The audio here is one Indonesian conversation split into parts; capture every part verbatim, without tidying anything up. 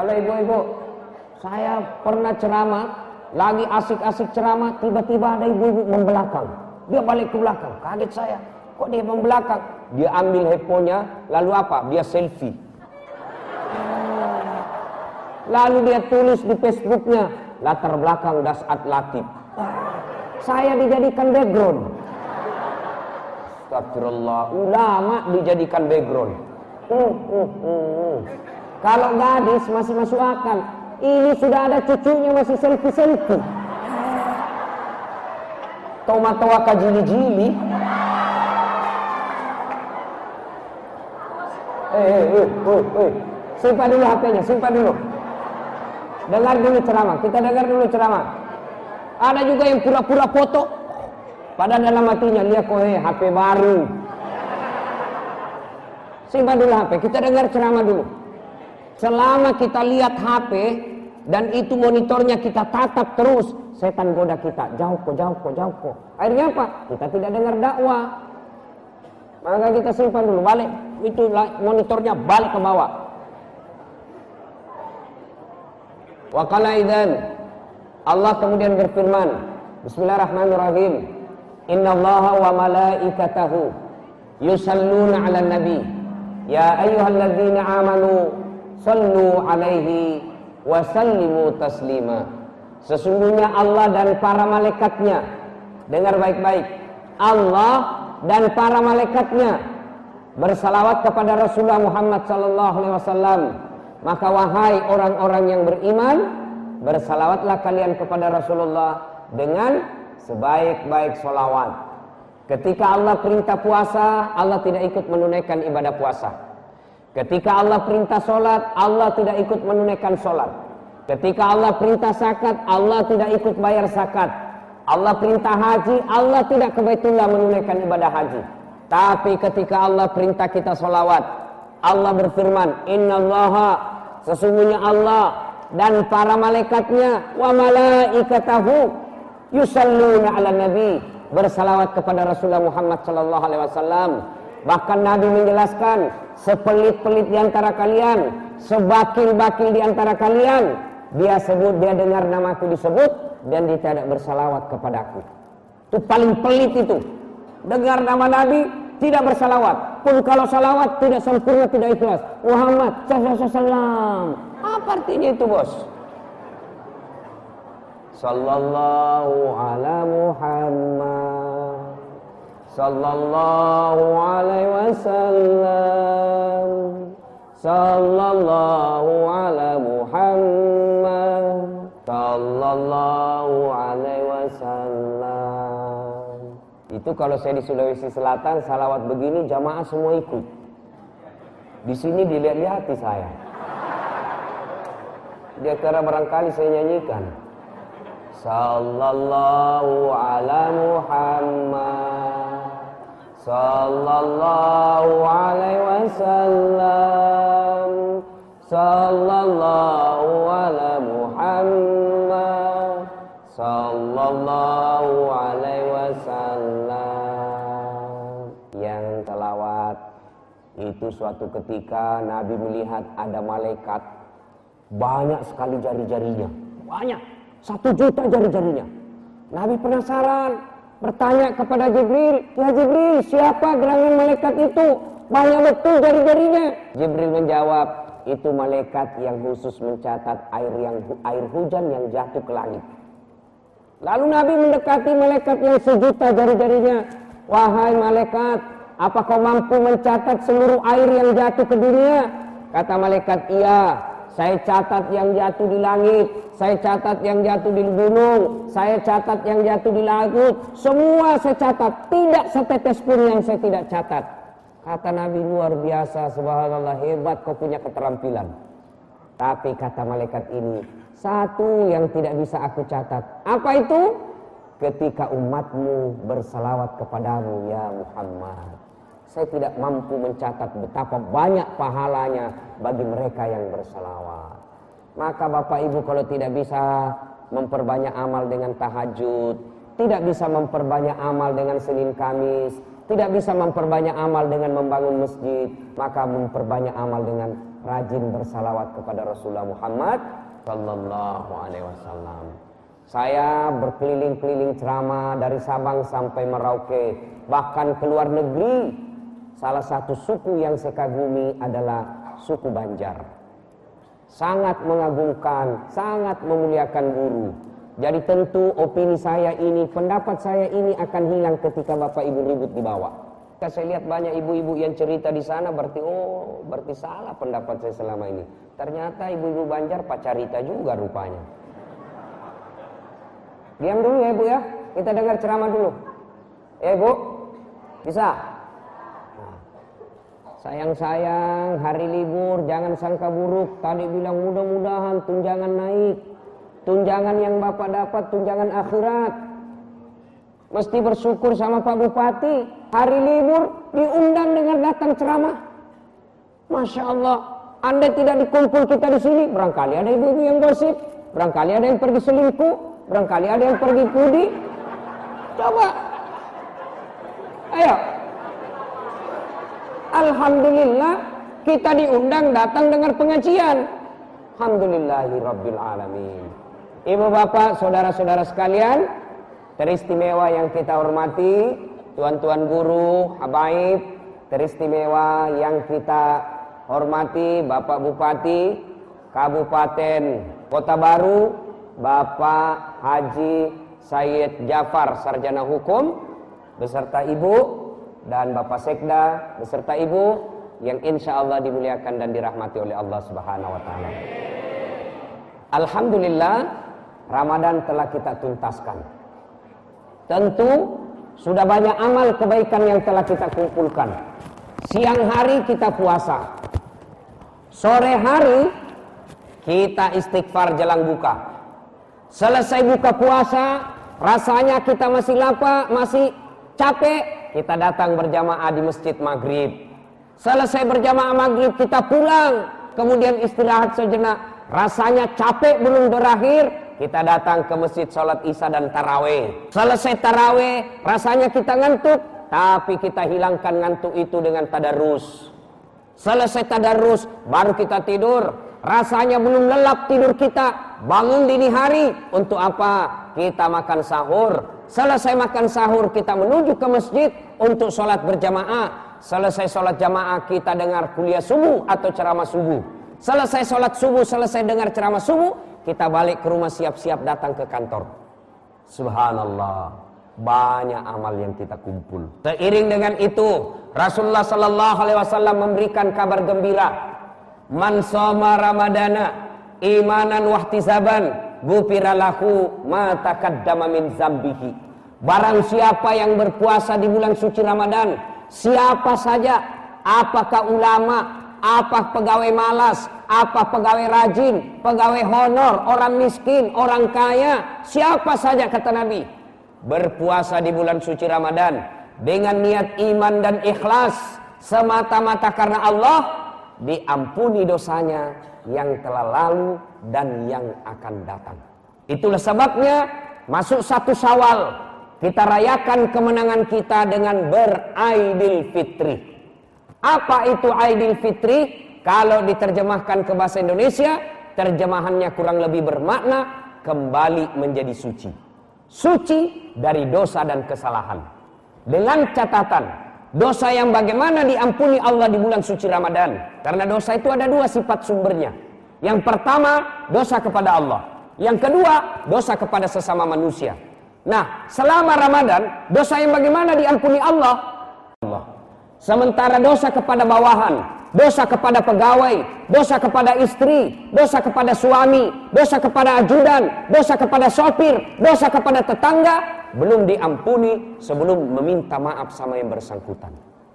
Kalau ibu-ibu, saya pernah ceramah, lagi asik-asik ceramah, tiba-tiba ada ibu-ibu membelakang. Dia balik ke belakang, kaget saya. Kok dia membelakang? Dia ambil handphonenya, lalu apa? Dia selfie. Lalu dia tulis di Facebooknya, latar belakang Dasat Latif. Saya dijadikan background. Astagfirullah, ulama dijadikan background. Hmm, hmm, hmm. Kalau gadis masih masuk akal. Ini sudah ada cucunya masih selfie-selfie. Tahu-tahu kajili-jili. Eh, eh, eh, eh, eh. Simpan dulu H P-nya, simpan dulu. Dengar dulu ceramah, kita dengar dulu ceramah. Ada juga yang pura-pura foto. Padahal dalam hatinya, lihat kok eh, H P baru. Simpan dulu H P, kita dengar ceramah dulu. Selama kita lihat H P dan itu monitornya kita tatap terus, setan goda kita, jauh kok, jauh kok, jauh kok. Akhirnya apa? Kita tidak dengar dakwah. Maka kita simpan dulu, balik itu monitornya balik ke bawah. Wa qala idzan, Allah kemudian berfirman, Bismillahirrahmanirrahim. Innallaha wa malaikatahu yusalluna 'alan nabi. Ya ayyuhalladzina amanu sallu alaihi wa sallimu taslima. Sesungguhnya Allah dan para malaikatnya, dengar baik-baik, Allah dan para malaikatnya bersalawat kepada Rasulullah Muhammad sallallahu alaihi wasallam. Maka wahai orang-orang yang beriman, bersalawatlah kalian kepada Rasulullah dengan sebaik-baik solawat. Ketika Allah perintah puasa, Allah tidak ikut menunaikan ibadah puasa. Ketika Allah perintah solat, Allah tidak ikut menunaikan solat. Ketika Allah perintah zakat, Allah tidak ikut bayar zakat. Allah perintah haji, Allah tidak ke Baitullah menunaikan ibadah haji. Tapi ketika Allah perintah kita solawat, Allah berfirman, Innallaha, sesungguhnya Allah dan para malaikatnya, wa malaikatahu yusalluna 'alan nabi, bersalawat kepada Rasulullah Muhammad sallallahu alaihi wasallam. Bahkan Nabi menjelaskan, sepelit-pelit di antara kalian, sebakil-bakil di antara kalian, dia sebut, dia dengar namaku disebut dan dia tidak bersalawat kepadaku. Itu paling pelit itu. Dengar nama Nabi, tidak bersalawat. Pun kalau salawat tidak sempurna, tidak ikhlas. Muhammad sallallahu alaihi wasallam. Apa artinya itu, bos? Sallallahu ala Muhammad sallallahu alaihi wasallam. Sallallahu ala Muhammad sallallahu alaihi wasallam. Itu kalau saya di Sulawesi Selatan, salawat begini jamaah semua ikut. Di sini dilihat-lihati saya. Dia kira barangkali saya nyanyikan. Sallallahu ala Muhammad sallallahu alaihi wasallam. Sallallahu ala Muhammad sallallahu alaihi wasallam. Yang selawat itu suatu ketika Nabi melihat ada malaikat banyak sekali jari-jarinya, banyak, satu juta jari-jarinya. Nabi penasaran, bertanya kepada Jibril, ya Jibril, siapa gerangan malaikat itu? Banyak betul jari-jarinya. Jibril menjawab, itu malaikat yang khusus mencatat air yang air hujan yang jatuh ke langit. Lalu Nabi mendekati malaikat yang sejuta jari-jarinya. Wahai malaikat, apa kau mampu mencatat seluruh air yang jatuh ke dunia? Kata malaikat, iya. Saya catat yang jatuh di langit, saya catat yang jatuh di gunung, saya catat yang jatuh di laut. Semua saya catat, tidak setetes pun yang saya tidak catat. Kata Nabi, luar biasa, subhanallah, hebat kau punya keterampilan. Tapi kata malaikat ini, satu yang tidak bisa aku catat. Apa itu? Ketika umatmu bersalawat kepadamu, ya Muhammad. Saya tidak mampu mencatat betapa banyak pahalanya bagi mereka yang bersalawat. Maka Bapak Ibu kalau tidak bisa memperbanyak amal dengan tahajud, tidak bisa memperbanyak amal dengan Senin Kamis, tidak bisa memperbanyak amal dengan membangun masjid, maka memperbanyak amal dengan rajin bersalawat kepada Rasulullah Muhammad sallallahu alaihi wasallam. Saya berkeliling-keliling ceramah dari Sabang sampai Merauke, bahkan ke luar negeri. Salah satu suku yang saya kagumi adalah suku Banjar. Sangat mengagungkan, sangat memuliakan guru. Jadi tentu opini saya ini, pendapat saya ini akan hilang ketika Bapak Ibu ribut di bawah. Ketika saya lihat banyak ibu-ibu yang cerita di sana, berarti oh, berarti salah pendapat saya selama ini. Ternyata ibu-ibu Banjar pacarita juga rupanya. Diam dulu ya Ibu ya, kita dengar ceramah dulu. Ya Ibu, bisa? Nah, sayang-sayang, hari libur, jangan sangka buruk. Tadi bilang mudah-mudahan tunjangan naik. Tunjangan yang Bapak dapat, tunjangan akhirat. Mesti bersyukur sama Pak Bupati. Hari libur diundang dengan datang ceramah. Masya Allah, Anda tidak dikumpul kita di sini. Barangkali ada ibu-ibu yang gosip, barangkali ada yang pergi selingkuh, barangkali ada yang pergi judi. Coba, ayo. Alhamdulillah kita diundang datang dengar pengajian. Alhamdulillahirabbil alamin. Ibu bapak, saudara-saudara sekalian, teristimewa yang kita hormati, tuan-tuan guru, habaib, teristimewa yang kita hormati, Bapak Bupati Kabupaten Kota Baru, Bapak Haji Sayyid Jafar, Sarjana Hukum, beserta Ibu, dan Bapak Sekda, beserta Ibu, yang insya Allah dimuliakan dan dirahmati oleh Allah Subhanahu wa Ta'ala. Alhamdulillah, Ramadan telah kita tuntaskan. Tentu sudah banyak amal kebaikan yang telah kita kumpulkan. Siang hari kita puasa, sore hari kita istighfar jelang buka. Selesai buka puasa, rasanya kita masih lapar, masih capek, kita datang berjamaah di masjid maghrib. Selesai berjamaah maghrib kita pulang, kemudian istirahat sejenak. Rasanya capek belum berakhir, kita datang ke masjid sholat isya dan taraweh. Selesai taraweh, rasanya kita ngantuk, tapi kita hilangkan ngantuk itu dengan tadarus. Selesai tadarus, baru kita tidur. Rasanya belum lelap tidur kita, bangun dini hari. Untuk apa? Kita makan sahur. Selesai makan sahur, kita menuju ke masjid untuk sholat berjamaah. Selesai sholat jamaah, kita dengar kuliah subuh atau ceramah subuh. Selesai sholat subuh, selesai dengar ceramah subuh, kita balik ke rumah siap-siap datang ke kantor. Subhanallah, banyak amal yang kita kumpul. Seiring dengan itu, Rasulullah Sallallahu Alaihi Wasallam memberikan kabar gembira. Man shoma Ramadana imanan wahtisaban ghufira lahu ma taqaddama min dzambihi. Barang siapa yang berpuasa di bulan suci Ramadan, siapa saja, apakah ulama, apa pegawai malas, apa pegawai rajin, pegawai honor, orang miskin, orang kaya, siapa saja kata Nabi, berpuasa di bulan suci Ramadan dengan niat iman dan ikhlas semata-mata karena Allah, diampuni dosanya yang telah lalu dan yang akan datang. Itulah sebabnya masuk satu Syawal kita rayakan kemenangan kita dengan beraidil fitri. Apa itu Aidil Fitri? Kalau diterjemahkan ke bahasa Indonesia, terjemahannya kurang lebih bermakna kembali menjadi suci. Suci dari dosa dan kesalahan. Dengan catatan, dosa yang bagaimana diampuni Allah di bulan suci Ramadan. Karena dosa itu ada dua sifat sumbernya. Yang pertama, dosa kepada Allah. Yang kedua, dosa kepada sesama manusia. Nah, selama Ramadan, dosa yang bagaimana diampuni Allah? Allah. Sementara dosa kepada bawahan, dosa kepada pegawai, dosa kepada istri, dosa kepada suami, dosa kepada ajudan, dosa kepada sopir, dosa kepada tetangga, belum diampuni sebelum meminta maaf sama yang bersangkutan.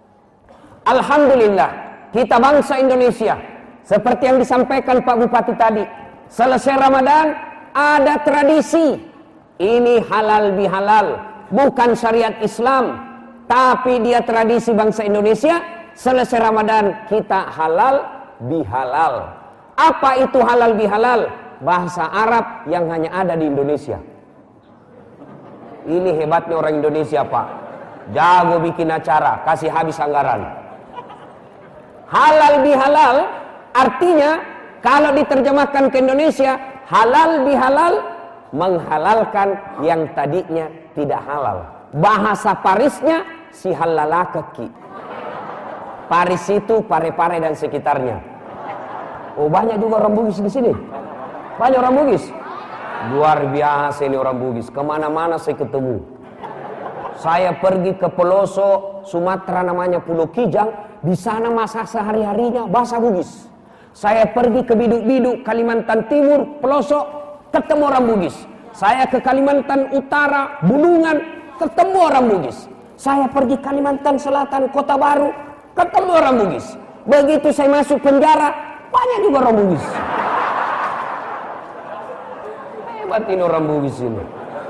Alhamdulillah, kita bangsa Indonesia, seperti yang disampaikan Pak Bupati tadi, selesai Ramadan ada tradisi, ini halal bihalal, bukan syariat Islam, tapi dia tradisi bangsa Indonesia. Selesai Ramadan kita halal bihalal. Apa itu halal bihalal? Bahasa Arab yang hanya ada di Indonesia. Ini hebatnya orang Indonesia, Pak. Jago bikin acara, kasih habis anggaran. Halal bihalal Artinya, kalau diterjemahkan ke Indonesia, halal bihalal, menghalalkan yang tadinya tidak halal. Bahasa Parisnya, si halala keki. Paris itu Pare-Pare dan sekitarnya. Oh, banyak juga orang Bugis di sini. Banyak orang Bugis. Luar biasa ini orang Bugis. Kemana-mana saya ketemu. Saya pergi ke pelosok Sumatera namanya Pulau Kijang. Di sana masa sehari-harinya bahasa Bugis. Saya pergi ke Biduk-Biduk Kalimantan Timur, pelosok, ketemu orang Bugis. Saya ke Kalimantan Utara, Bulungan, ketemu orang Bugis. Saya pergi Kalimantan Selatan, Kota Baru, ketemu orang Bugis. Begitu saya masuk penjara, banyak juga orang Bugis. Hebat ini orang Bugis ini.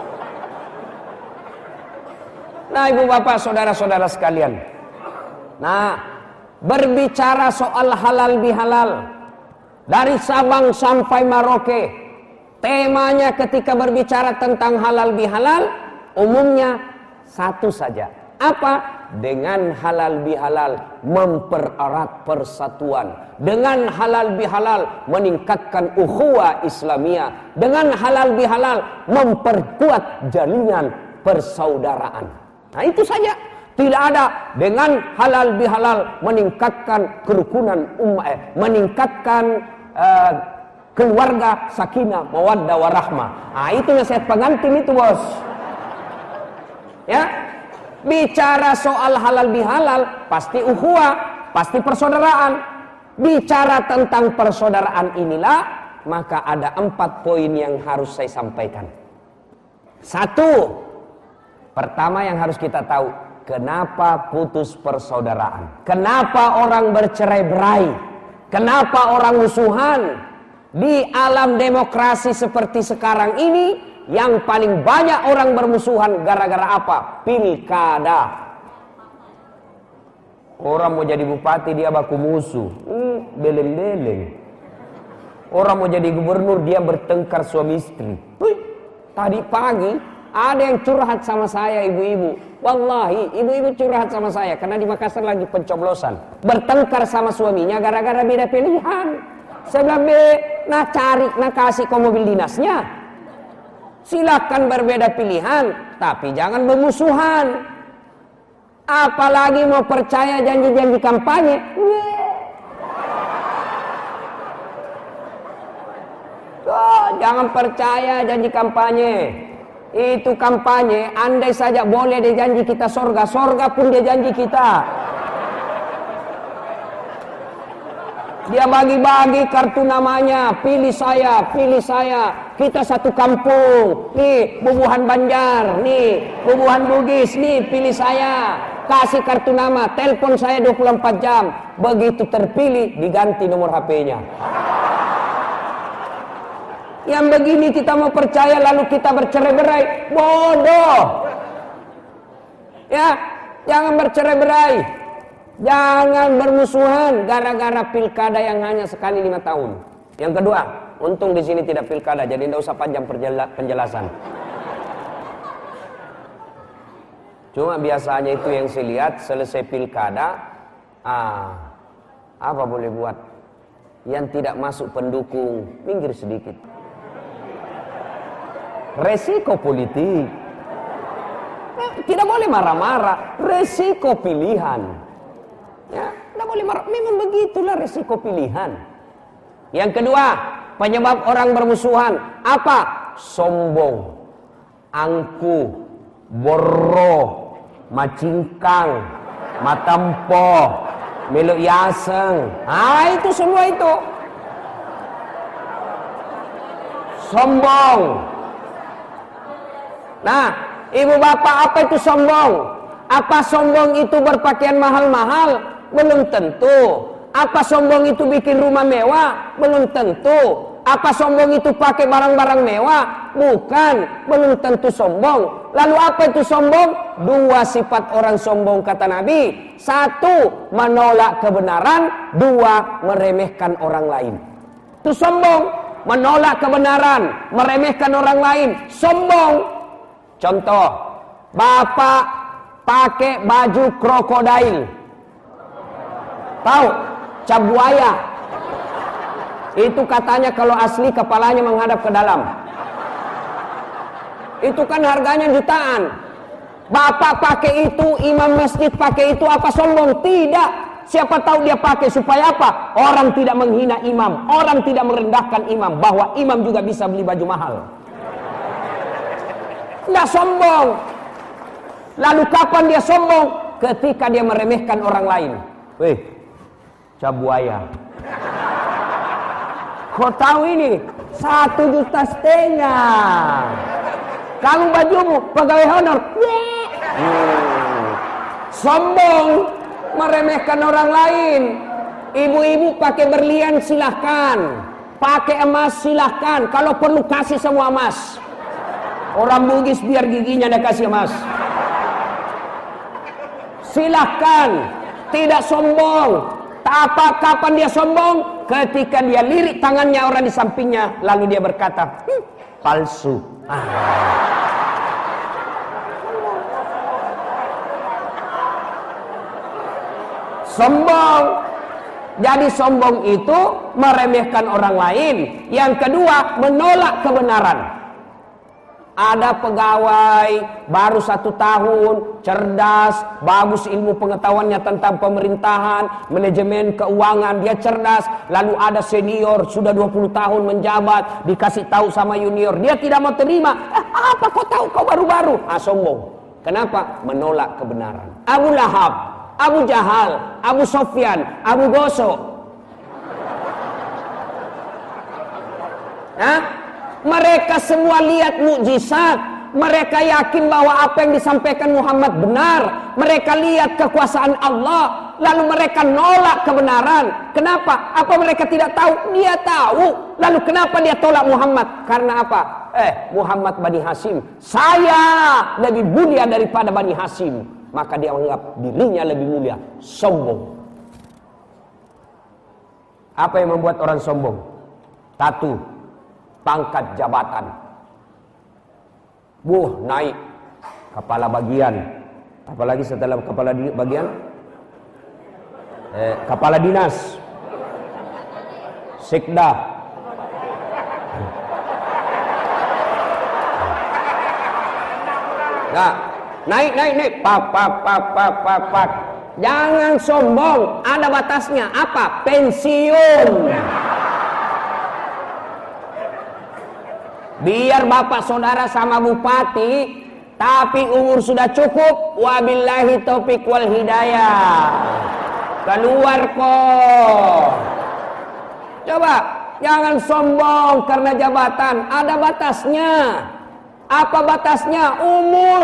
Nah, ibu bapak, saudara-saudara sekalian. Nah, berbicara soal halal bihalal, dari Sabang sampai Merauke, temanya ketika berbicara tentang halal bihalal, umumnya satu saja. Apa? Dengan halal bihalal mempererat persatuan. Dengan halal bihalal meningkatkan ukhuwah Islamiyah. Dengan halal bihalal memperkuat jalinan persaudaraan. Nah, itu saja. Tidak ada dengan halal bihalal meningkatkan kerukunan umat, eh, meningkatkan uh, keluarga sakinah, mawaddah warahmah. Nah, itu nasihat pengantin itu, bos. Ya, bicara soal halal bihalal pasti ukhuwah, pasti persaudaraan. Bicara tentang persaudaraan inilah, maka ada empat poin yang harus saya sampaikan. Satu, pertama yang harus kita tahu, kenapa putus persaudaraan? Kenapa orang bercerai-berai? Kenapa orang musuhan? Di alam demokrasi seperti sekarang ini, yang paling banyak orang bermusuhan gara-gara apa? Pilkada. Orang mau jadi bupati, dia baku musuh. Hmm, beleng-beleng. Orang mau jadi gubernur, dia bertengkar suami istri. Wih, tadi pagi ada yang curhat sama saya, ibu-ibu. Wallahi, ibu-ibu curhat sama saya karena di Makassar lagi pencoblosan. Bertengkar sama suaminya gara-gara beda pilihan. Saya bilang, be, nah cari, nah kasih kau mobil dinasnya. Silakan berbeda pilihan, tapi jangan bermusuhan. Apalagi mau percaya janji-janji kampanye. Oh, jangan percaya janji kampanye. Itu kampanye, andai saja boleh dia janji kita sorga, sorga pun dia janji kita. Dia bagi-bagi kartu namanya, pilih saya, pilih saya. Kita satu kampung, nih Bubuhan Banjar, nih Bubuhan Bugis, nih pilih saya. Kasih kartu nama, telepon saya dua puluh empat jam. Begitu terpilih, diganti nomor H P-nya. Yang begini kita mau percaya lalu kita bercerai-berai, bodoh. Ya, jangan bercerai-berai. Jangan bermusuhan gara-gara pilkada yang hanya sekali lima tahun. Yang kedua, untung di sini tidak pilkada, jadi tidak usah panjang penjelasan. Cuma biasanya itu yang saya lihat selesai pilkada, ah, apa boleh buat? Yang tidak masuk pendukung, minggir sedikit. Resiko politik. Nah, tidak boleh marah-marah, resiko pilihan. Ya, tidak boleh marah. Memang begitulah resiko pilihan. Yang kedua, penyebab orang bermusuhan apa? Sombong, angkuh, borro, macingkang, matampo, meluk yaseng. Ah, itu semua itu. Sombong. Nah, ibu bapak, apa itu sombong? Apa sombong itu berpakaian mahal-mahal? Belum tentu. Apa sombong itu bikin rumah mewah? Belum tentu. Apa sombong itu pakai barang-barang mewah? Bukan. Belum tentu sombong. Lalu apa itu sombong? Dua sifat orang sombong kata Nabi. Satu, menolak kebenaran. Dua, meremehkan orang lain. Itu sombong. Menolak kebenaran, meremehkan orang lain. Sombong. Contoh, bapak pakai baju krokodil. Tahu? Cap buaya. Itu katanya kalau asli kepalanya menghadap ke dalam. Itu kan harganya jutaan. Bapak pakai itu, imam masjid pakai itu, apa sombong? Tidak. Siapa tahu dia pakai supaya apa? Orang tidak menghina imam, orang tidak merendahkan imam, bahwa imam juga bisa beli baju mahal. Tidak sombong. Lalu kapan dia sombong? Ketika dia meremehkan orang lain. Weh, cabuaya. Kau tahu ini? Satu juta setengah. Kamu bajumu pegawai honor. Hmm. Sombong, meremehkan orang lain. Ibu-ibu pakai berlian silahkan, pakai emas silahkan. Kalau perlu kasih semua emas. Orang Bugis biar giginya dia kasih emas. Silahkan, tidak sombong. Apa kapan dia sombong? Ketika dia lirik tangannya orang di sampingnya, lalu dia berkata, hm, palsu. Ah. Sombong. Jadi sombong itu meremehkan orang lain. Yang kedua, menolak kebenaran. Ada pegawai baru satu tahun, cerdas, bagus ilmu pengetahuannya tentang pemerintahan, manajemen keuangan, dia cerdas. Lalu ada senior sudah dua puluh tahun menjabat, dikasih tahu sama junior, dia tidak mau terima. Eh, apa kau tahu, kau baru-baru? Ah, sombong. Kenapa? Menolak kebenaran. Abu Lahab, Abu Jahal, Abu Sofyan, Abu Gosok. Hah? Mereka semua lihat mukjizat. Mereka yakin bahwa apa yang disampaikan Muhammad benar. Mereka lihat kekuasaan Allah. Lalu mereka nolak kebenaran. Kenapa? Apa mereka tidak tahu? Dia tahu. Lalu kenapa dia tolak Muhammad? Karena apa? Eh, Muhammad Bani Hashim. Saya lebih mulia daripada Bani Hashim. Maka dia menganggap dirinya lebih mulia. Sombong. Apa yang membuat orang sombong? Satu, pangkat jabatan. Buh, naik kepala bagian. Apalagi setelah kepala bagian? Eh, kepala dinas. Sekda. Nah, naik naik naik. Pak pak pak pak pak pak. Jangan sombong, ada batasnya. Apa? Pensiun. Biar bapak saudara sama bupati, tapi umur sudah cukup. Wabillahi taufik wal hidayah. Keluar kok. Coba, jangan sombong karena jabatan. Ada batasnya. Apa batasnya? Umur.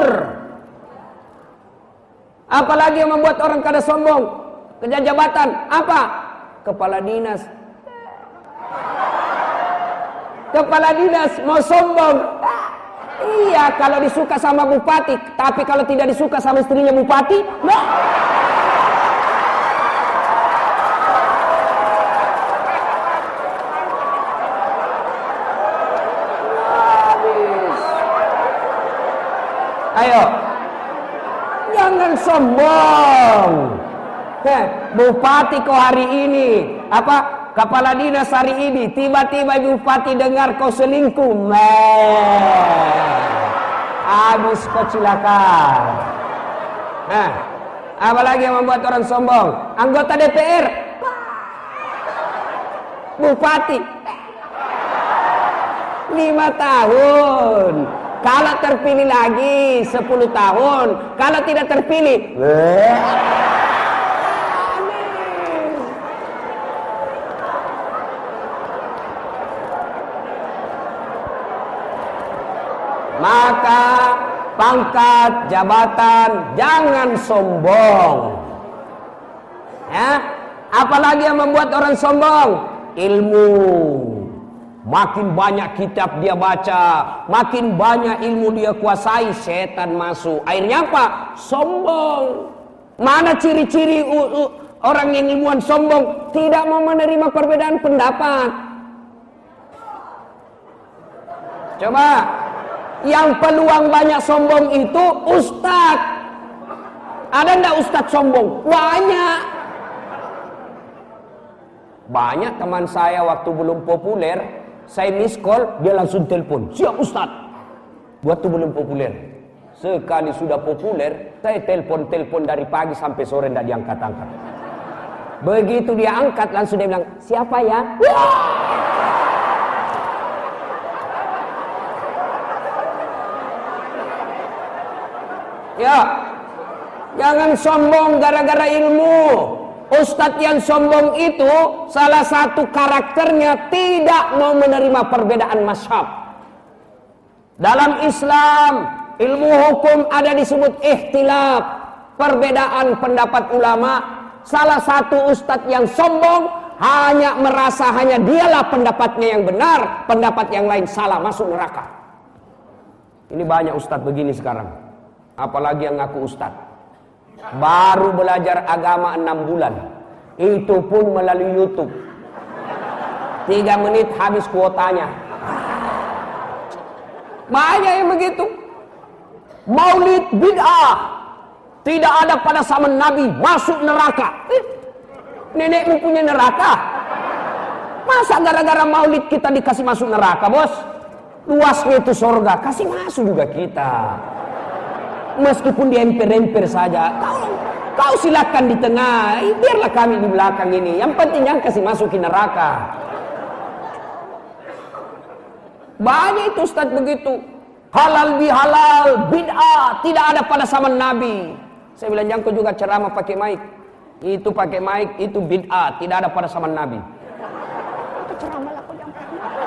Apalagi yang membuat orang kada sombong? Kerja jabatan. Apa? Kepala dinas. Kepala dinas mau sombong. Iya, kalau disuka sama bupati. Tapi kalau tidak disuka sama istrinya bupati, nah. Habis. Ayo, jangan sombong. Heh, bupati kau hari ini apa? Kepala dinas hari ini, tiba-tiba bupati dengar kau selingkuh, meh, habis kau cilaka. Nah, apalagi yang membuat orang sombong? Anggota D P R, bupati, lima tahun. Kalau terpilih lagi sepuluh tahun. Kalau tidak terpilih, meh. Maka pangkat jabatan jangan sombong. Ya, apalagi yang membuat orang sombong? Ilmu. Makin banyak kitab dia baca, makin banyak ilmu dia kuasai, setan masuk. Akhirnya apa? Sombong. Mana ciri-ciri uh, uh, orang yang ilmuwan sombong? Tidak mau menerima perbedaan pendapat. Coba. Yang peluang banyak sombong itu ustadz. Ada enggak ustadz sombong? Banyak. Banyak teman saya waktu belum populer, saya miss call, dia langsung telepon. Siap Ustaz. Waktu belum populer. Sekali sudah populer, saya telepon-telepon dari pagi sampai sore tidak diangkat-angkat. Begitu dia angkat, langsung dia bilang, siapa ya? Ya, jangan sombong gara-gara ilmu. Ustadz yang sombong itu salah satu karakternya tidak mau menerima perbedaan mazhab. Dalam Islam, ilmu hukum ada disebut ikhtilaf, perbedaan pendapat ulama. Salah satu ustadz yang sombong hanya merasa hanya dialah pendapatnya yang benar, pendapat yang lain salah, masuk neraka. Ini banyak ustadz begini sekarang. Apalagi yang ngaku ustadz. Baru belajar agama enam bulan. Itu pun melalui YouTube. Tiga menit habis kuotanya. Banyak yang begitu. Maulid bid'ah. Tidak ada pada zaman Nabi, masuk neraka. Eh, nenekmu punya neraka? Masa gara-gara maulid kita dikasih masuk neraka, bos? Luasnya itu surga, kasih masuk juga kita. Meskipun di emper-emper saja, kau, kau silakan di tengah, biarlah kami di belakang ini. Yang penting yang kasih masukin neraka. Banyak itu ustaz begitu. Halal bihalal, bid'ah, tidak ada pada zaman Nabi. Saya bilang jangan kau juga ceramah pakai mic. Itu pakai mic, itu bid'ah, tidak ada pada zaman Nabi. Itu ceramahlah kau jangan.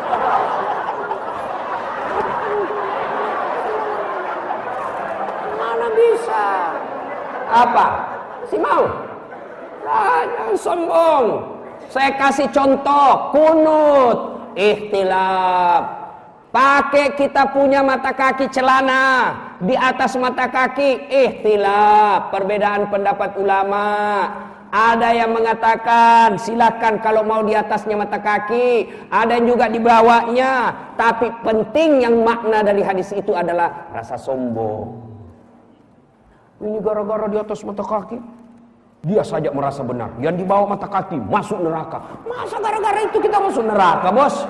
Bisa apa? Si mau? Nah, jangan sombong. Saya kasih contoh kunut, ikhtilaf. Pakai kita punya mata kaki celana di atas mata kaki, ikhtilaf, perbedaan pendapat ulama. Ada yang mengatakan silakan kalau mau di atasnya mata kaki, ada yang juga di bawahnya. Tapi penting yang makna dari hadis itu adalah rasa sombong. Ini gara-gara di atas mata kaki, dia saja merasa benar. Yang di bawah mata kaki masuk neraka. Masa gara-gara itu kita masuk neraka, bos?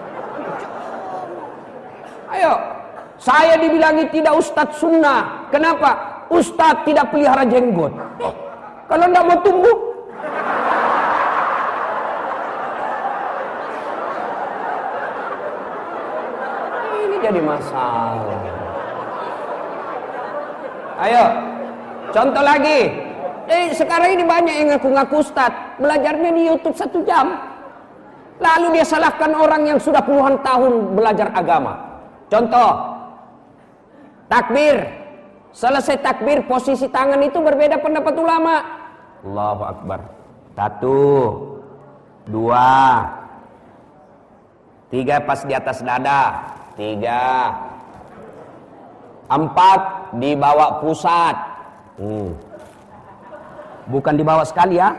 Ayo, saya dibilangi tidak ustadz sunnah. Kenapa? Ustadz tidak pelihara jenggot. Eh, kalau tidak mau tumbuh, ini jadi masalah. Ayo. Contoh lagi, eh, sekarang ini banyak yang ngaku-ngaku ustadz, belajarnya di YouTube satu jam. Lalu dia salahkan orang yang sudah puluhan tahun belajar agama. Contoh, takbir. Selesai takbir, posisi tangan itu berbeda pendapat ulama. Allahu Akbar. Satu, dua, tiga pas di atas dada, tiga, empat di bawah pusat. Hmm. Bukan dibawa sekali ya.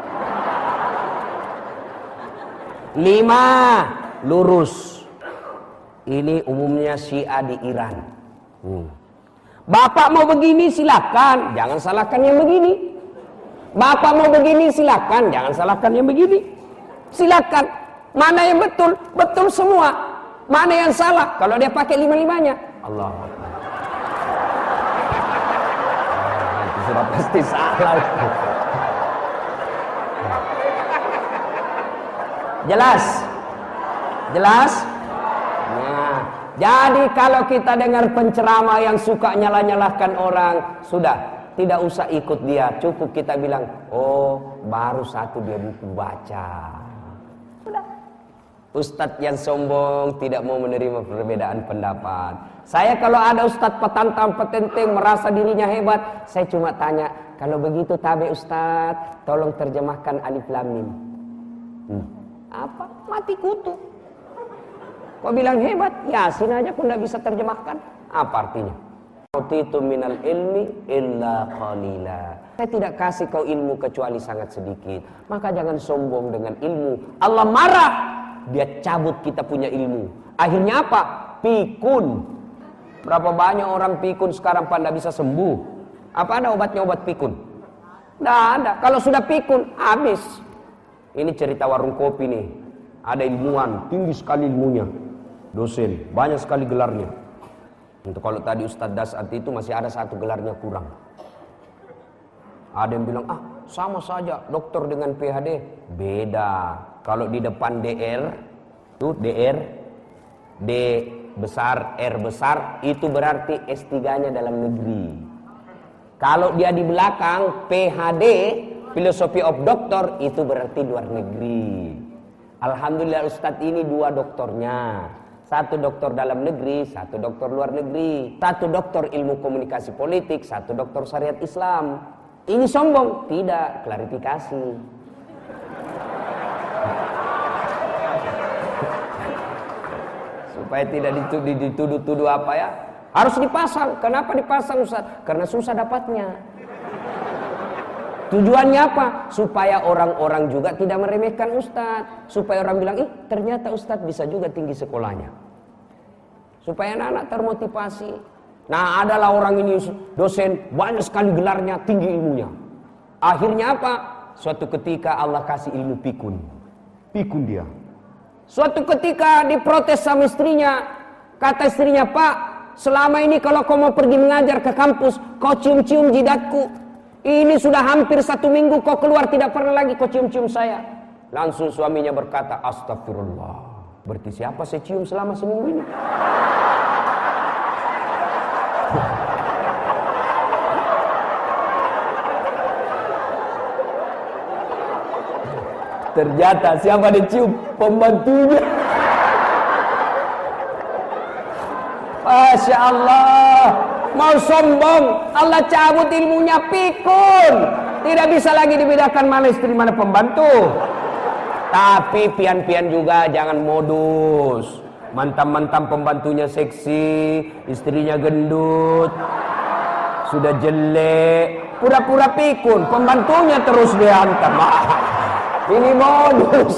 Lima lurus. Ini umumnya Syiah di Iran. Hmm. Bapak mau begini silakan, jangan salahkan yang begini. Bapak mau begini silakan, jangan salahkan yang begini. Silakan. Mana yang betul? Betul semua. Mana yang salah? Kalau dia pakai lima-limanya. Allah. Sudah pasti salah. Jelas? Jelas? Nah, jadi kalau kita dengar penceramah yang suka nyalah-nyalahkan orang, sudah, tidak usah ikut dia. Cukup kita bilang, oh, baru satu dia buku baca. Sudah. Ustadz yang sombong tidak mau menerima perbedaan pendapat. Saya kalau ada ustadz petantang petenteng merasa dirinya hebat, saya cuma tanya, kalau begitu tabe ustadz, tolong terjemahkan alif lam mim. Hmm. Apa? Mati kutu. Kau bilang hebat, Yasin aja pun tidak bisa terjemahkan. Apa artinya? Utitu minal ilmi illa qalila. Saya tidak kasih kau ilmu kecuali sangat sedikit. Maka jangan sombong dengan ilmu. Allah marah. Dia cabut kita punya ilmu. Akhirnya apa? Pikun. Berapa banyak orang pikun sekarang pada bisa sembuh? Apa ada obatnya obat pikun? Tidak ada. Kalau sudah pikun, habis. Ini cerita warung kopi nih. Ada ilmuwan, tinggi sekali ilmunya. Dosen, banyak sekali gelarnya. Untuk kalau tadi Ustadz Dasat itu masih ada satu gelarnya kurang. Ada yang bilang, ah sama saja dokter dengan P H D. Beda. Kalau di depan D R, tuh D R, D besar, R besar, itu berarti S tiga-nya dalam negeri. Kalau dia di belakang P H D, Philosophy of Doctor, itu berarti luar negeri. Alhamdulillah Ustadz ini dua doktornya. Satu doktor dalam negeri, satu doktor luar negeri. Satu doktor ilmu komunikasi politik, satu doktor syariat Islam. Ini sombong? Tidak, klarifikasi. Supaya tidak dituduh-tuduh apa ya. Harus dipasang. Kenapa dipasang Ustaz? Karena susah dapatnya. Tujuannya apa? Supaya orang-orang juga tidak meremehkan Ustaz. Supaya orang bilang, ih ternyata Ustaz bisa juga tinggi sekolahnya. Supaya anak-anak termotivasi. Nah adalah orang ini dosen, banyak sekali gelarnya, tinggi ilmunya. Akhirnya apa? Suatu ketika Allah kasih ilmu pikun. Pikun dia. Suatu ketika diprotes sama istrinya. Kata istrinya, Pak, selama ini kalau kau mau pergi mengajar ke kampus, kau cium-cium jidatku. Ini sudah hampir satu minggu kau keluar tidak pernah lagi kau cium-cium saya. Langsung suaminya berkata, astagfirullah. Berarti siapa saya cium selama seminggu ini? Ternyata siapa dicium? Pembantunya. Masya Allah. Mau sombong, Allah cabut ilmunya, pikun. Tidak bisa lagi dibedakan mana istri mana pembantu. Tapi pian-pian juga jangan modus. Mantam-mantam pembantunya seksi, istrinya gendut, sudah jelek, pura-pura pikun, pembantunya terus dihantar. Ini modus.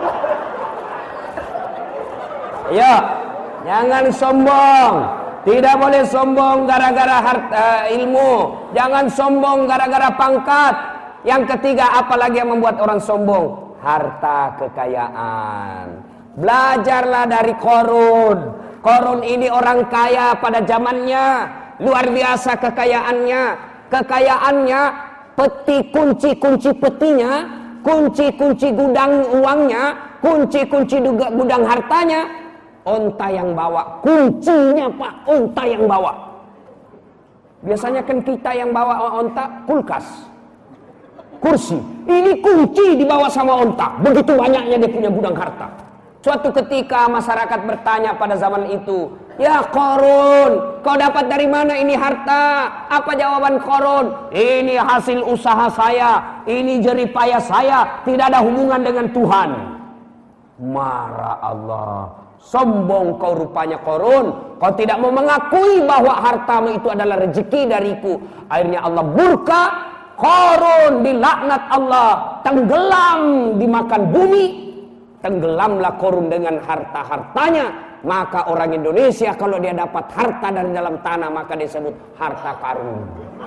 Ya, jangan sombong. Tidak boleh sombong gara-gara harta ilmu. Jangan sombong gara-gara pangkat. Yang ketiga, apalagi yang membuat orang sombong? Harta kekayaan. Belajarlah dari Qarun. Qarun ini orang kaya pada zamannya. Luar biasa kekayaannya. Kekayaannya, peti kunci-kunci petinya, kunci-kunci gudang uangnya, kunci-kunci gudang hartanya. Onta yang bawa, kuncinya Pak, onta yang bawa. Biasanya kan kita yang bawa onta, kulkas, kursi. Ini kunci dibawa sama onta. Begitu banyaknya dia punya gudang harta. Suatu ketika masyarakat bertanya pada zaman itu, ya Qarun, kau dapat dari mana ini harta? Apa jawaban Qarun? Ini hasil usaha saya, ini jeripaya saya, tidak ada hubungan dengan Tuhan. Marah Allah. Sombong kau rupanya Qarun. Kau tidak mau mengakui bahwa hartamu itu adalah rezeki dariku. Akhirnya Allah murka. Qarun dilaknat Allah. Tenggelam dimakan bumi. Tenggelamlah Qarun dengan harta-hartanya. Maka orang Indonesia kalau dia dapat harta dari dalam tanah, maka disebut harta karun.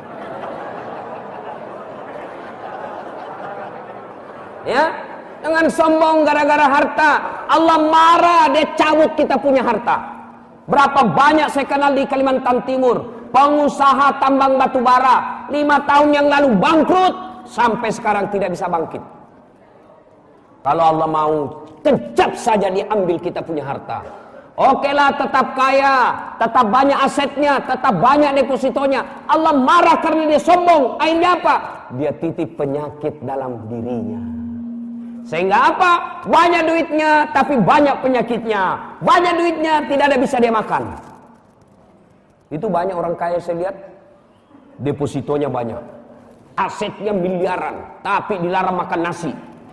Ya, dengan sombong gara-gara harta, Allah marah, dia cabut kita punya harta. Berapa banyak saya kenal di Kalimantan Timur, pengusaha tambang batu bara, lima tahun yang lalu bangkrut, sampai sekarang tidak bisa bangkit. Kalau Allah mau, kejap saja diambil kita punya harta. Oke lah, tetap kaya, tetap banyak asetnya, tetap banyak depositonya. Allah marah karena dia sombong. Akhirnya apa? Dia titip penyakit dalam dirinya. Sehingga apa? Banyak duitnya tapi banyak penyakitnya. Banyak duitnya tidak ada bisa dia makan. Itu banyak orang kaya saya lihat, depositonya banyak, asetnya miliaran, tapi dilarang makan nasi.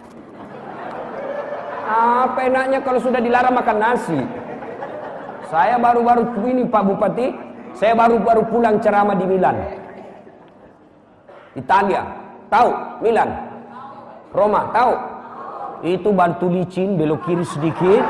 Apa enaknya kalau sudah dilarang makan nasi? Saya baru-baru ini Pak Bupati, saya baru-baru pulang ceramah di Milan, Italia. Tahu Milan? Roma, tahu? Itu bantu licin, belok kiri sedikit.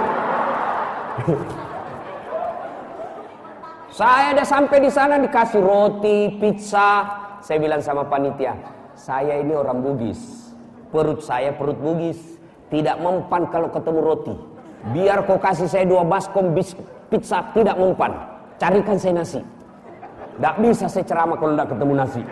Saya udah sampai di sana dikasih roti, pizza. Saya bilang sama panitia, saya ini orang Bugis, perut saya perut Bugis. tidak mempan kalau ketemu roti. Biar kau kasih saya dua baskom bis pizza, tidak mempan. Carikan saya nasi. Tidak bisa saya ceramah kalau tidak ketemu nasi.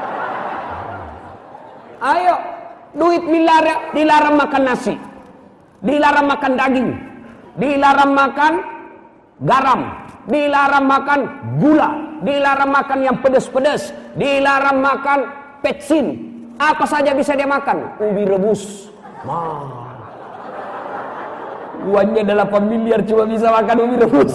Ayo, duit dilarang, dilarang makan nasi, dilarang makan daging, dilarang makan garam, dilarang makan gula, dilarang makan yang pedas-pedas, dilarang makan petsin. Apa saja bisa dia makan. Ubi rebus. Wah. Uangnya delapan miliar cuma bisa makan ubi rebus.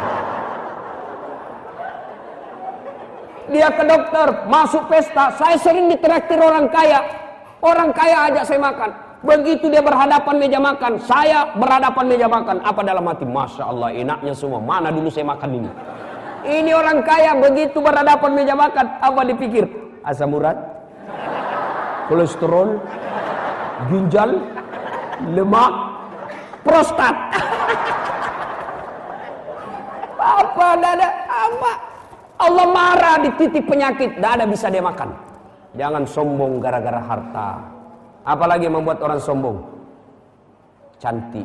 Dia ke dokter, masuk pesta. Saya sering ditraktir orang kaya. Orang kaya ajak saya makan. Begitu dia berhadapan meja makan, saya berhadapan meja makan. Apa dalam hati? Masya Allah, enaknya semua. Mana dulu saya makan ini? Ini orang kaya, begitu berhadapan meja makan, apa dipikir? Asam urat, kolesterol, ginjal, lemak, prostat. Apa dada? Apa? Allah marah di titik penyakit, tidak ada bisa dia makan. Jangan sombong gara-gara harta. Apalagi membuat orang sombong? Cantik.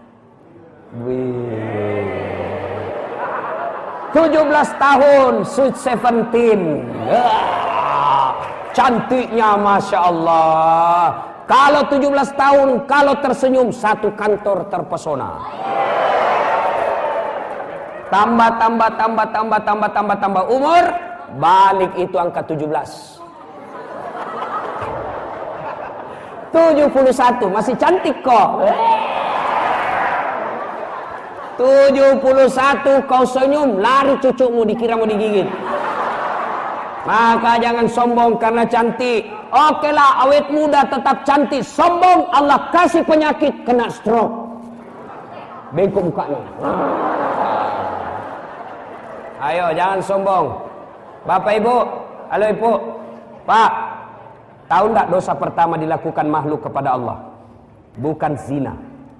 tujuh belas tahun, sweet seventeen. Cantiknya Masya Allah. Kalau tujuh belas tahun, kalau tersenyum, satu kantor terpesona. Tambah, tambah, tambah, tambah, tambah, tambah, tambah umur, balik itu angka tujuh belas. tujuh puluh satu, masih cantik kok. tujuh puluh satu kau senyum, lari cucumu dikira mau digigit. Maka jangan sombong karena cantik. Oke lah, awet muda tetap cantik. Sombong, Allah kasih penyakit, kena stroke. Bengkok mukanya. Ayo, jangan sombong. Bapak Ibu, halo Ibu, Pak, tahu enggak dosa pertama dilakukan makhluk kepada Allah? Bukan zina,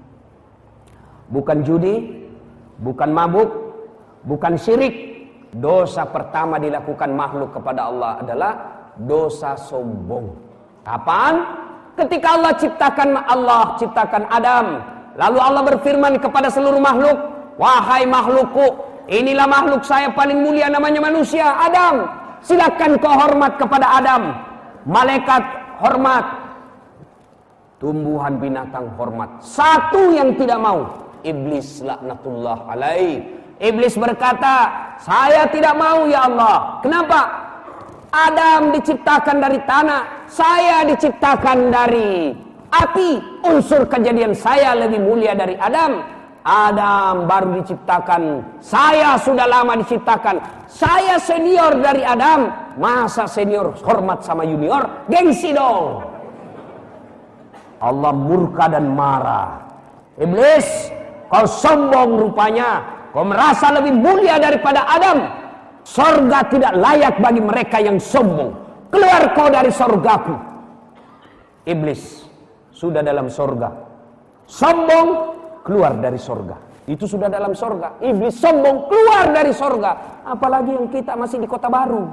bukan judi, bukan mabuk, bukan syirik. Dosa pertama dilakukan makhluk kepada Allah adalah dosa sombong. Kapan? Ketika Allah ciptakan Allah ciptakan Adam, lalu Allah berfirman kepada seluruh makhluk, wahai makhlukku, inilah makhluk saya paling mulia, namanya manusia, Adam. Silakan kau hormat kepada Adam. Malaikat hormat, tumbuhan binatang hormat. Satu yang tidak mau, iblis laknatullah alaih. Iblis berkata, saya tidak mau ya Allah. Kenapa? Adam diciptakan dari tanah, saya diciptakan dari api. Unsur kejadian saya lebih mulia dari Adam. Adam baru diciptakan, saya sudah lama diciptakan. Saya senior dari Adam. Masa senior hormat sama junior? Gengsi dong. Allah murka dan marah. Iblis, kau sombong rupanya. Kau merasa lebih mulia daripada Adam. Sorga tidak layak bagi mereka yang sombong. Keluar kau dari sorgaku. Iblis sudah dalam sorga. Sombong, keluar dari sorga. Itu sudah dalam sorga. Iblis sombong, keluar dari sorga. Apalagi yang kita masih di Kota Baru.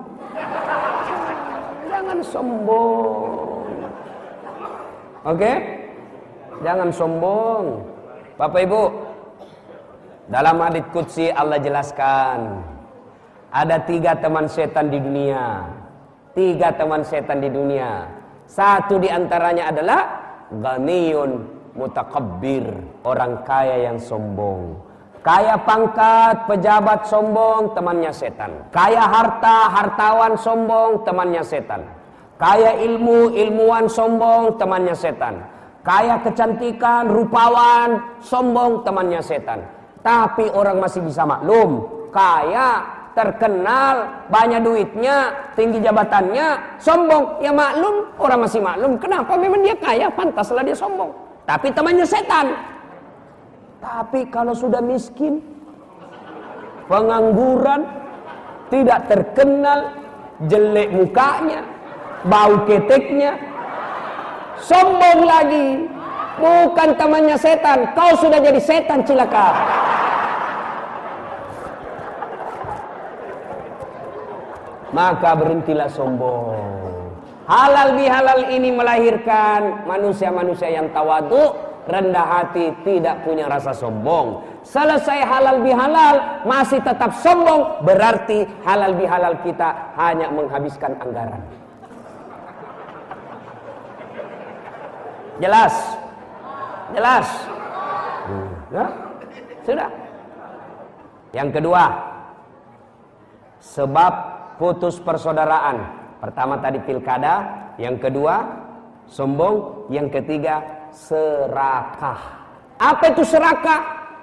Jangan sombong. Oke? Jangan sombong. Bapak Ibu, dalam hadits qudsi Allah jelaskan, ada tiga teman setan di dunia. Tiga teman setan di dunia. Satu di antaranya adalah ghaniyun mutakabbir, orang kaya yang sombong. Kaya pangkat, pejabat sombong, temannya setan. Kaya harta, hartawan sombong, temannya setan. Kaya ilmu, ilmuwan sombong, temannya setan. Kaya kecantikan, rupawan sombong, temannya setan. Tapi orang masih bisa maklum, kaya, terkenal, banyak duitnya, tinggi jabatannya, sombong, ya maklum, orang masih maklum. Kenapa? Memang dia kaya, pantaslah dia sombong. Tapi temannya setan. Tapi kalau sudah miskin, pengangguran, tidak terkenal, jelek mukanya, bau keteknya, sombong lagi. Bukan temannya setan, kau sudah jadi setan, cilaka. Maka berhentilah sombong. Halal bihalal ini melahirkan manusia-manusia yang tawadhu, rendah hati, tidak punya rasa sombong. Selesai halal bihalal masih tetap sombong, berarti halal bihalal kita hanya menghabiskan anggaran. Jelas? Jelas? Nah, sudah. Yang kedua, sebab putus persaudaraan. Pertama tadi pilkada, yang kedua sombong, yang ketiga serakah. Apa itu serakah?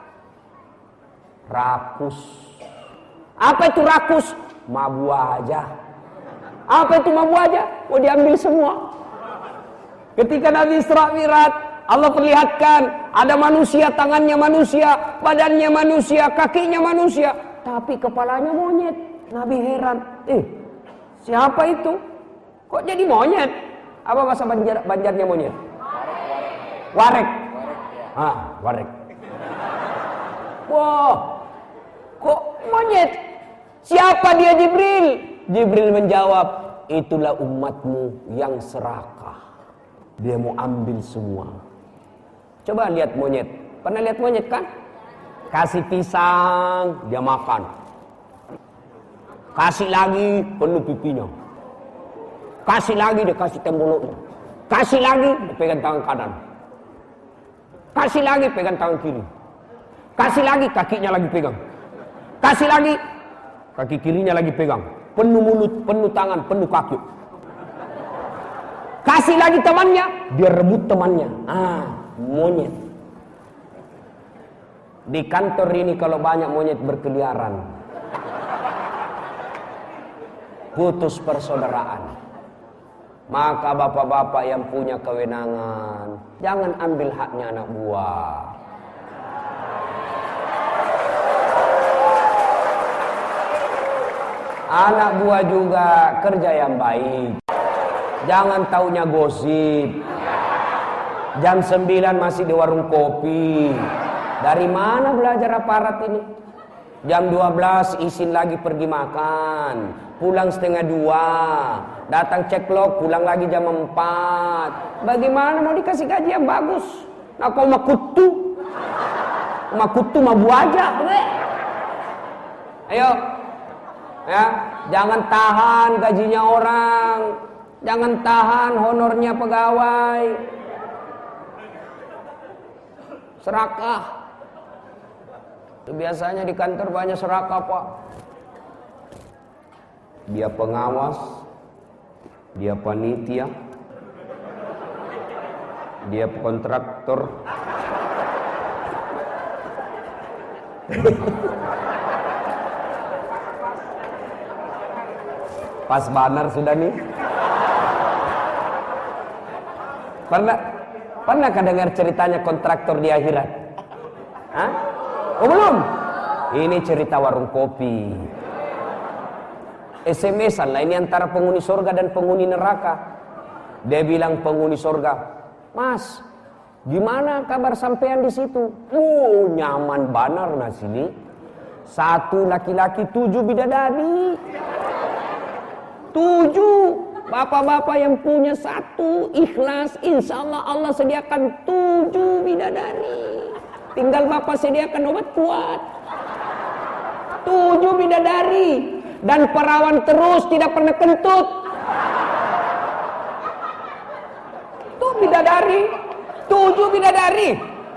Rakus. Apa itu rakus? Mabu aja. Apa itu mabu aja? Mau diambil semua. Ketika Nabi Isra Mi'raj, Allah perlihatkan ada manusia, tangannya manusia, badannya manusia, kakinya manusia, tapi kepalanya monyet. Nabi heran, eh siapa itu? Kok jadi monyet? Apa bahasa Banjar, Banjarnya monyet? Warek. Ah, warek. Wah, kok monyet? Siapa dia? Jibril. Jibril menjawab, itulah umatmu yang serakah. Dia mau ambil semua. Coba lihat monyet. Pernah lihat monyet kan? Kasih pisang, dia makan. Kasih lagi, penuh pipinya. Kasih lagi, dia kasih temboloknya. Kasih lagi, dia pegang tangan kanan. Kasih lagi, pegang tangan kiri. Kasih lagi, kakinya lagi pegang. Kasih lagi, kaki kirinya lagi pegang. Penuh mulut, penuh tangan, penuh kaki. Kasih lagi temannya, dia rebut temannya. Ah, monyet. Di kantor ini kalau banyak monyet berkeliaran, putus persaudaraan. Maka bapak-bapak yang punya kewenangan, jangan ambil haknya anak buah. Anak buah juga kerja yang baik. Jangan taunya gosip. Jam sembilan masih di warung kopi. Dari mana belajar aparat ini? Jam dua belas izin lagi pergi makan. Pulang setengah dua. Datang cek log, pulang lagi jam empat. Bagaimana mau dikasih gaji yang bagus? Nah kau mah kutu. Mah kutu mah buah aja. Ayo. Ya, jangan tahan gajinya orang. Jangan tahan honornya pegawai. Serakah. Biasanya di kantor banyak serakah, Pak. Dia pengawas, dia panitia, dia kontraktor. Pas banner sudah nih. Pernah pernahkah dengar ceritanya kontraktor di akhirat? Hah? Oh belum? Ini cerita warung kopi. S M S-an lah ini antara penghuni surga dan penghuni neraka. Dia bilang penghuni surga, Mas, gimana kabar sampean di situ? Oh nyaman banar nah sini. Satu laki-laki, tujuh bidadari. Tujuh. Bapak-bapak yang punya satu ikhlas, insya Allah Allah sediakan tujuh bidadari. Tinggal bapak sediakan obat kuat. Tujuh bidadari. Dan perawan terus tidak pernah kentut. Tuh bidadari. Tujuh bidadari.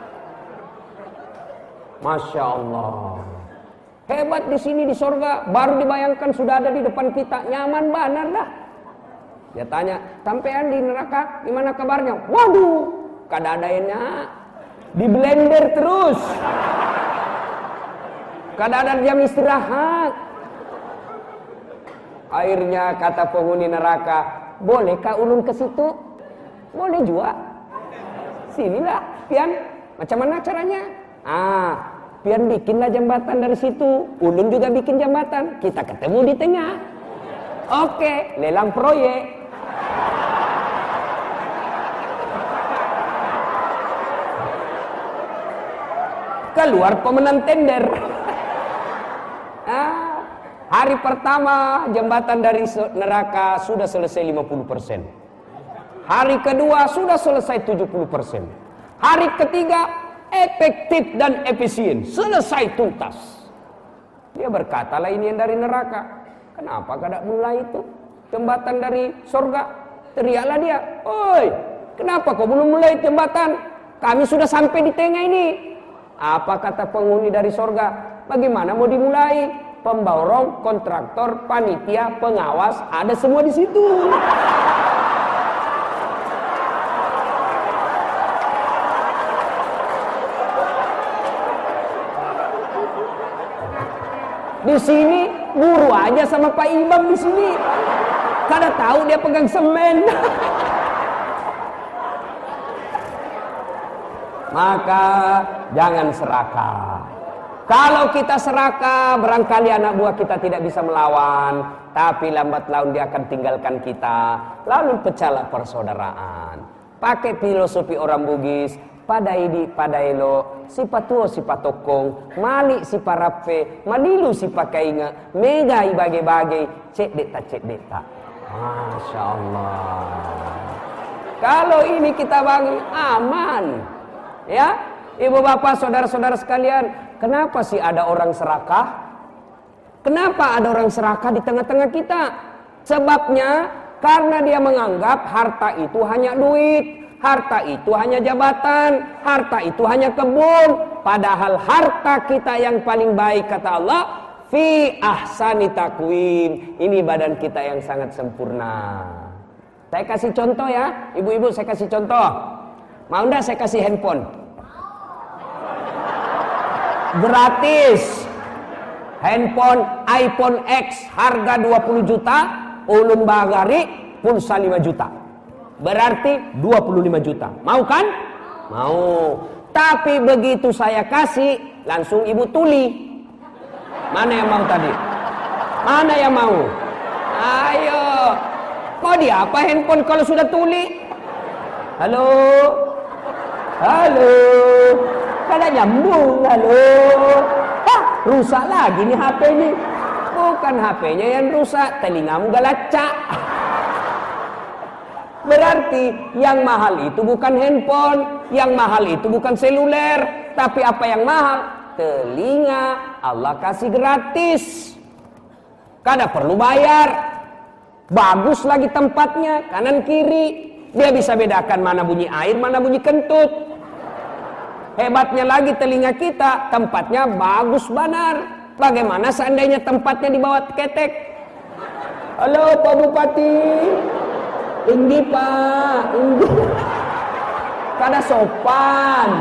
Masya Allah. Hebat di sini di surga. Baru dibayangkan sudah ada di depan kita. Nyaman banar dah. Dia tanya, sampean di neraka gimana kabarnya? Waduh, kada ada enak. Di blender terus. Kada ada jam istirahat. Akhirnya kata penghuni neraka, bolehkah ulun ke situ? Boleh juga. Sinilah, pian. Macam mana caranya? Ah, pian bikinlah jembatan dari situ. Ulun juga bikin jembatan. Kita ketemu di tengah. Oke, lelang proyek. Keluar pemenang tender. Ah, hari pertama jembatan dari neraka sudah selesai lima puluh persen. Hari kedua sudah selesai tujuh puluh persen. Hari ketiga, efektif dan efisien. Selesai tuntas. Dia berkata, lah ini yang dari neraka. Kenapa kada mulai itu? Jembatan dari surga. Teriaklah dia, oi, kenapa kau belum mulai jembatan? Kami sudah sampai di tengah ini. Apa kata penghuni dari surga? Bagaimana mau dimulai? Pemborong, kontraktor, panitia, pengawas, ada semua di situ. Di sini guru aja sama Pak Imam di sini. Kada tahu dia pegang semen. Maka jangan serakah. Kalau kita serakah, barangkali anak buah kita tidak bisa melawan, tapi lambat laun dia akan tinggalkan kita. Lalu pecahlah persaudaraan. Pakai filosofi orang Bugis, padai di padai lo, si patuo si patokong, mali si parape, malilu si pakainga, megai bagai-bagai, cek deta cek deta. Masya Allah. Kalau ini kita bangun aman, ya, ibu bapak saudara-saudara sekalian. Kenapa sih ada orang serakah? Kenapa ada orang serakah di tengah-tengah kita? Sebabnya karena dia menganggap harta itu hanya duit, harta itu hanya jabatan, harta itu hanya kebun. Padahal harta kita yang paling baik kata Allah, fi ahsani takwim. Ini badan kita yang sangat sempurna. Saya kasih contoh ya, ibu-ibu saya kasih contoh. Mau enggak saya kasih handphone? Gratis. Handphone iPhone X harga dua puluh juta, ulun bagari pulsa lima juta. Berarti dua puluh lima juta. Mau kan? Mau. Tapi begitu saya kasih, langsung ibu tuli. Mana yang mau tadi? Mana yang mau? Ayo. Kok dia apa handphone kalau sudah tuli? Halo? Halo? Kada nyambung, halo? Hah, rusak lagi nih H P ini. Bukan H P-nya yang rusak, telingamu galacak. Berarti yang mahal itu bukan handphone, yang mahal itu bukan seluler, tapi apa yang mahal? Telinga. Allah kasih gratis. Kada perlu bayar. Bagus lagi tempatnya, kanan kiri. Dia bisa bedakan mana bunyi air, mana bunyi kentut. Hebatnya lagi telinga kita, tempatnya bagus benar. Bagaimana seandainya tempatnya di bawah ketek? Halo Pak Bupati. Tinggi Pak, tinggi. Kada sopan.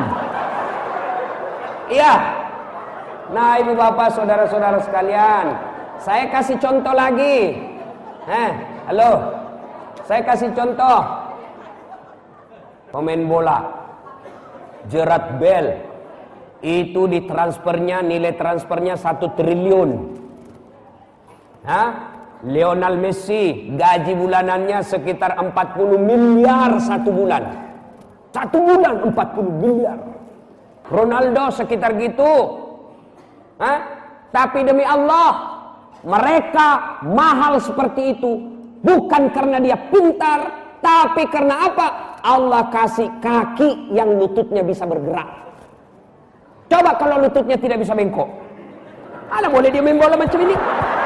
Iya. Nah ibu bapak saudara-saudara sekalian, saya kasih contoh lagi. Eh, halo. Saya kasih contoh. Pemain bola. Jerat Bel. Itu ditransfernya, nilai transfernya satu triliun. Hah? Lionel Messi gaji bulanannya sekitar empat puluh miliar satu bulan. Satu bulan empat puluh miliar. Ronaldo sekitar gitu. Hah? Tapi demi Allah, mereka mahal seperti itu bukan karena dia pintar, tapi karena apa? Allah kasih kaki yang lututnya bisa bergerak. Coba kalau lututnya tidak bisa bengkok, mana boleh dia main bola macam ini?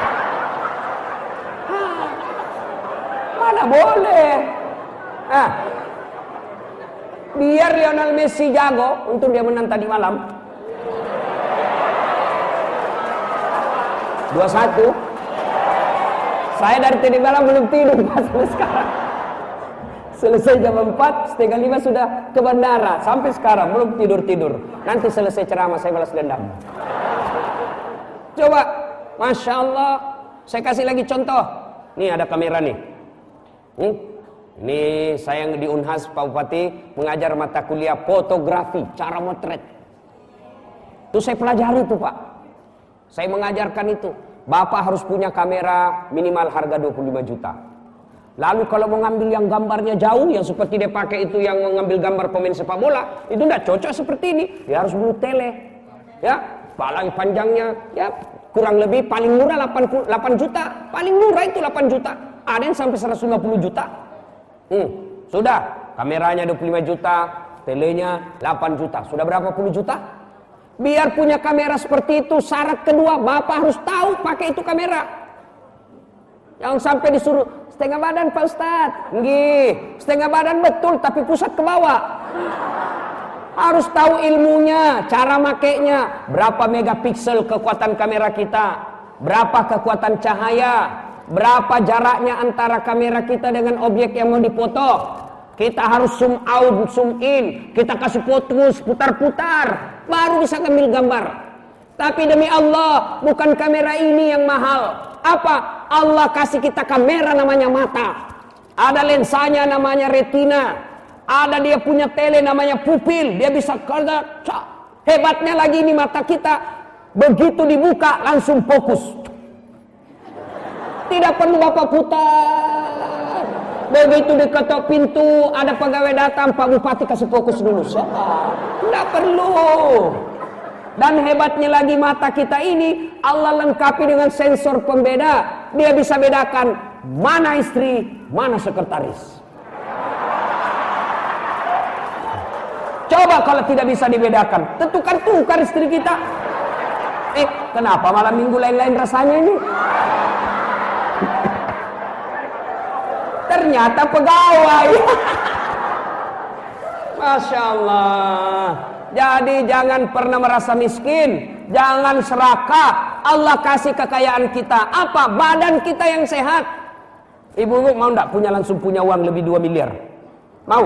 Mana boleh? Ah, biar Lionel Messi jago untuk dia menang tadi malam dua satu. Saya dari tadi malam belum tidur sampai sekarang. Selesai jam empat, setengah lima sudah ke bandara. Sampai sekarang belum tidur-tidur. Nanti selesai ceramah saya balas dendam. Coba, Masya Allah. Saya kasih lagi contoh. Nih ada kamera nih. Hmm? Ini saya di Unhas Pak Bupati mengajar mata kuliah fotografi, cara motret. Itu saya pelajari itu Pak. Saya mengajarkan itu. Bapak harus punya kamera minimal harga dua puluh lima juta. Lalu kalau mau ngambil yang gambarnya jauh, yang seperti dia pakai itu yang mengambil gambar pemain sepak bola, itu tidak cocok seperti ini. Dia harus beli tele. Ya, paling panjangnya ya kurang lebih paling murah delapan juta. Paling murah itu delapan juta. Ada yang sampai seratus lima puluh juta. Hmm, sudah, kameranya dua puluh lima juta, telenya delapan juta. Sudah berapa puluh juta? Biar punya kamera seperti itu, syarat kedua, bapak harus tahu pakai itu kamera. Jangan sampai disuruh setengah badan Pak Ustadz. Nggih, setengah badan betul tapi pusat ke bawah. Harus tahu ilmunya, cara makainya, berapa megapiksel kekuatan kamera kita, berapa kekuatan cahaya, berapa jaraknya antara kamera kita dengan objek yang mau dipoto. Kita harus zoom out, zoom in, kita kasih fokus, putar-putar, baru bisa ngambil gambar. Tapi demi Allah, bukan kamera ini yang mahal. Apa? Allah kasih kita kamera namanya mata. Ada lensanya namanya retina. Ada dia punya tele namanya pupil. Dia bisa kerja. Hebatnya lagi ini mata kita, begitu dibuka langsung fokus. Tidak perlu bapak putar. Begitu diketok pintu, ada pegawai datang, Pak Bupati kasih fokus dulu. Tidak perlu. Dan hebatnya lagi mata kita ini, Allah lengkapi dengan sensor pembeda. Dia bisa bedakan mana istri, mana sekretaris. Coba kalau tidak bisa dibedakan, tentukan tukar istri kita. Eh, kenapa malam minggu lain-lain rasanya ini? Ternyata pegawai. Masya Allah. Jadi jangan pernah merasa miskin, jangan serakah. Allah kasih kekayaan kita. Apa? Badan kita yang sehat. Ibu-ibu mau enggak punya langsung punya uang lebih dua miliar? Mau?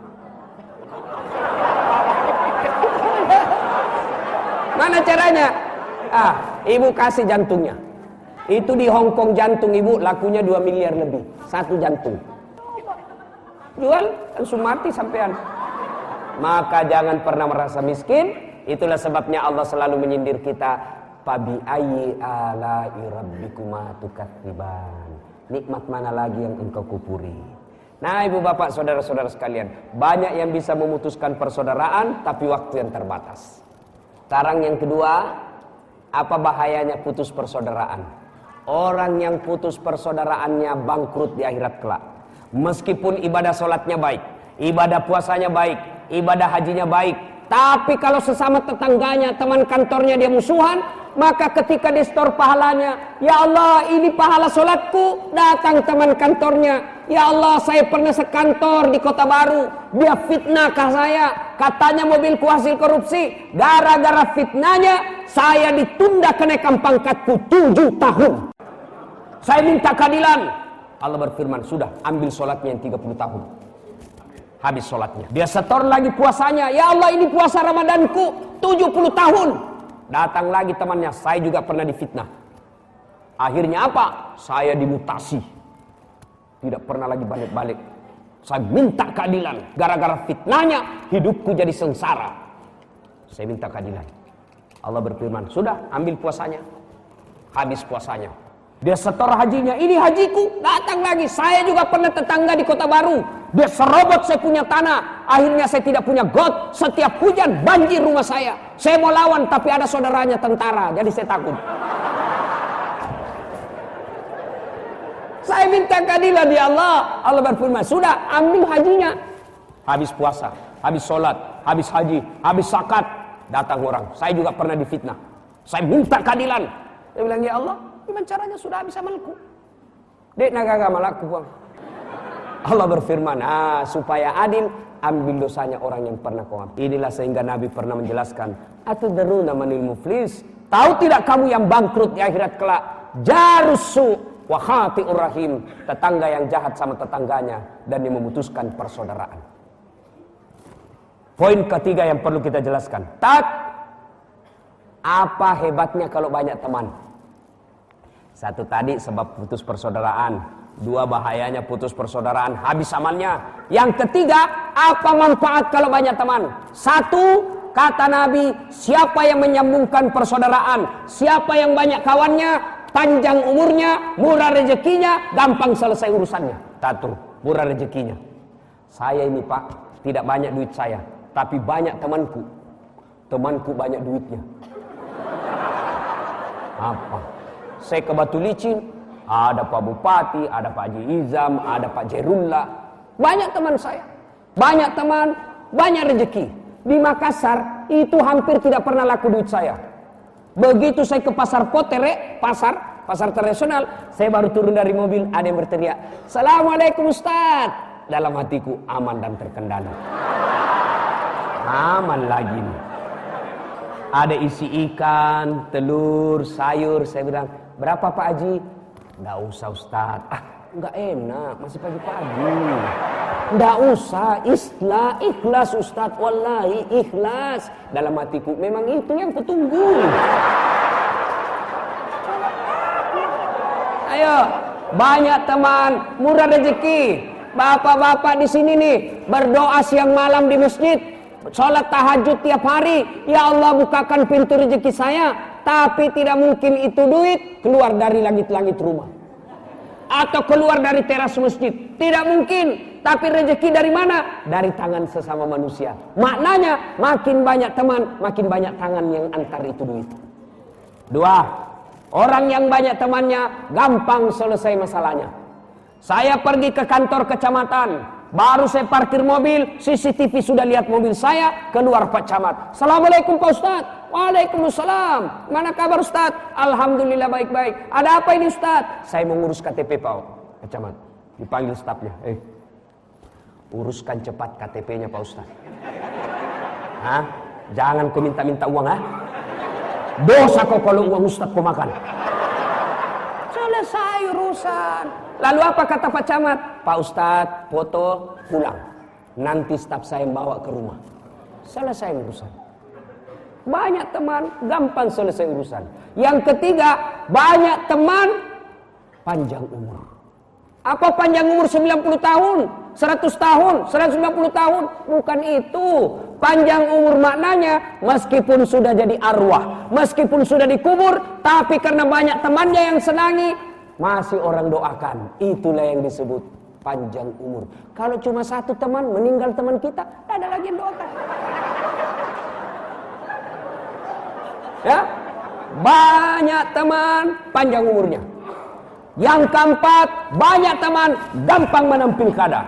Mana caranya? Ah, ibu kasih jantungnya. Itu di Hong Kong jantung ibu lakunya dua miliar lebih. Satu jantung. Jual langsung mati sampean. Maka jangan pernah merasa miskin. Itulah sebabnya Allah selalu menyindir kita. Fabi ayyi ala'i rabbikuma tukadziban. Nikmat mana lagi yang engkau kupuri? Nah, ibu bapak, saudara-saudara sekalian, banyak yang bisa memutuskan persaudaraan, tapi waktu yang terbatas. Sekarang yang kedua, apa bahayanya putus persaudaraan? Orang yang putus persaudaraannya bangkrut di akhirat kelak. Meskipun ibadah sholatnya baik, ibadah puasanya baik, ibadah hajinya baik, tapi kalau sesama tetangganya, teman kantornya dia musuhan, maka ketika di store pahalanya, ya Allah ini pahala sholatku, datang teman kantornya, ya Allah saya pernah sekantor di Kota Baru, dia fitnahkah saya, katanya mobilku hasil korupsi, gara-gara fitnahnya saya ditunda kenaikan pangkatku tujuh tahun. Saya minta keadilan. Allah berfirman, sudah ambil sholatnya yang tiga puluh tahun. Habis sholatnya, dia setor lagi puasanya, ya Allah ini puasa Ramadanku tujuh puluh tahun. Datang lagi temannya, saya juga pernah difitnah. Akhirnya apa? Saya dimutasi. Tidak pernah lagi balik-balik. Saya minta keadilan. Gara-gara fitnahnya, hidupku jadi sengsara. Saya minta keadilan. Allah berfirman, sudah ambil puasanya. Habis puasanya, dia setor hajinya, ini hajiku. Datang lagi, saya juga pernah tetangga di Kota Baru. Dia serobot saya punya tanah. Akhirnya saya tidak punya got. Setiap hujan banjir rumah saya. Saya mau lawan tapi ada saudaranya tentara, jadi saya takut. Saya minta keadilan ya Allah. Allah berfirman, sudah ambil hajinya. Habis puasa, habis sholat, habis haji, habis zakat, datang orang. Saya juga pernah difitnah. Saya minta keadilan. Dia bilang, ya Allah, gimana caranya sudah habis amalku? Dek naga malaku bang. Allah berfirman, ah, supaya adil, ambil dosanya orang yang pernah kau ambil. Inilah sehingga Nabi pernah menjelaskan, atadruna manil muflis? Tahu tidak kamu yang bangkrut di akhirat kelak? Jarusu wa khati'ur rahim, tetangga yang jahat sama tetangganya dan yang memutuskan persaudaraan. Poin ketiga yang perlu kita jelaskan. Tak, apa hebatnya kalau banyak teman? Satu tadi sebab putus persaudaraan. Dua bahayanya putus persaudaraan, habis amalnya. Yang ketiga, apa manfaat kalau banyak teman? Satu, kata Nabi, siapa yang menyambungkan persaudaraan, siapa yang banyak kawannya, panjang umurnya, murah rezekinya, gampang selesai urusannya. Satu, murah rezekinya. Saya ini Pak, tidak banyak duit saya, tapi banyak temanku. Temanku banyak duitnya. Apa? Saya ke Batu Licin, ada Pak Bupati, ada Pak Haji Izam, ada Pak Jerullah. Banyak teman saya. Banyak teman, banyak rezeki. Di Makassar itu hampir tidak pernah laku duit saya. Begitu saya ke pasar Potere, pasar pasar tradisional, saya baru turun dari mobil, ada yang berteriak, "Assalamualaikum Ustaz." Dalam hatiku, aman dan terkendali. Aman lagi nih. Ada isi ikan, telur, sayur. Saya bilang, "Berapa Pak Haji?" "Nggak usah Ustaz." "Ah, nggak enak, masih pagi-pagi." "Nggak usah, ikhlas, ikhlas Ustaz, wallahi ikhlas." Dalam hatiku, memang itu yang kutunggu. Ayo, banyak teman, murah rezeki. Bapak-bapak di sini nih, berdoa siang malam di masjid, sholat tahajud tiap hari. Ya Allah, bukakan pintu rezeki saya. Tapi tidak mungkin itu duit keluar dari langit-langit rumah atau keluar dari teras masjid. Tidak mungkin. Tapi rezeki dari mana? Dari tangan sesama manusia. Maknanya makin banyak teman, makin banyak tangan yang antar itu duit. Dua, orang yang banyak temannya gampang selesai masalahnya. Saya pergi ke kantor kecamatan, baru saya parkir mobil, C C T V sudah lihat mobil saya, keluar Pak Camat. "Assalamualaikum Pak Ustaz." "Waalaikumsalam. Mana kabar Ustaz?" "Alhamdulillah baik-baik." "Ada apa ini Ustaz?" "Saya mau ngurus K T P Pak Camat." Dipanggil stafnya, "Eh, uruskan cepat K T P-nya Pak Ustaz." "Hah? Jangan kau minta-minta uang, ha? Dosa kau kalau uang Ustaz kau makan." Selesai urusan. Lalu apa kata Pak Camat? "Pak Ustaz, foto, pulang. Nanti staf saya bawa ke rumah." Selesai urusan. Banyak teman, gampang selesai urusan. Yang ketiga, banyak teman, panjang umur. Apa panjang umur sembilan puluh tahun, seratus tahun, seratus lima puluh tahun? Bukan itu. Panjang umur maknanya, meskipun sudah jadi arwah, meskipun sudah dikubur, tapi karena banyak temannya yang senangi, masih orang doakan. Itulah yang disebut panjang umur. Kalau cuma satu teman, meninggal teman kita, tidak ada lagi yang doakan. Ya, banyak teman, panjang umurnya. Yang keempat, banyak teman, gampang menang pilkada.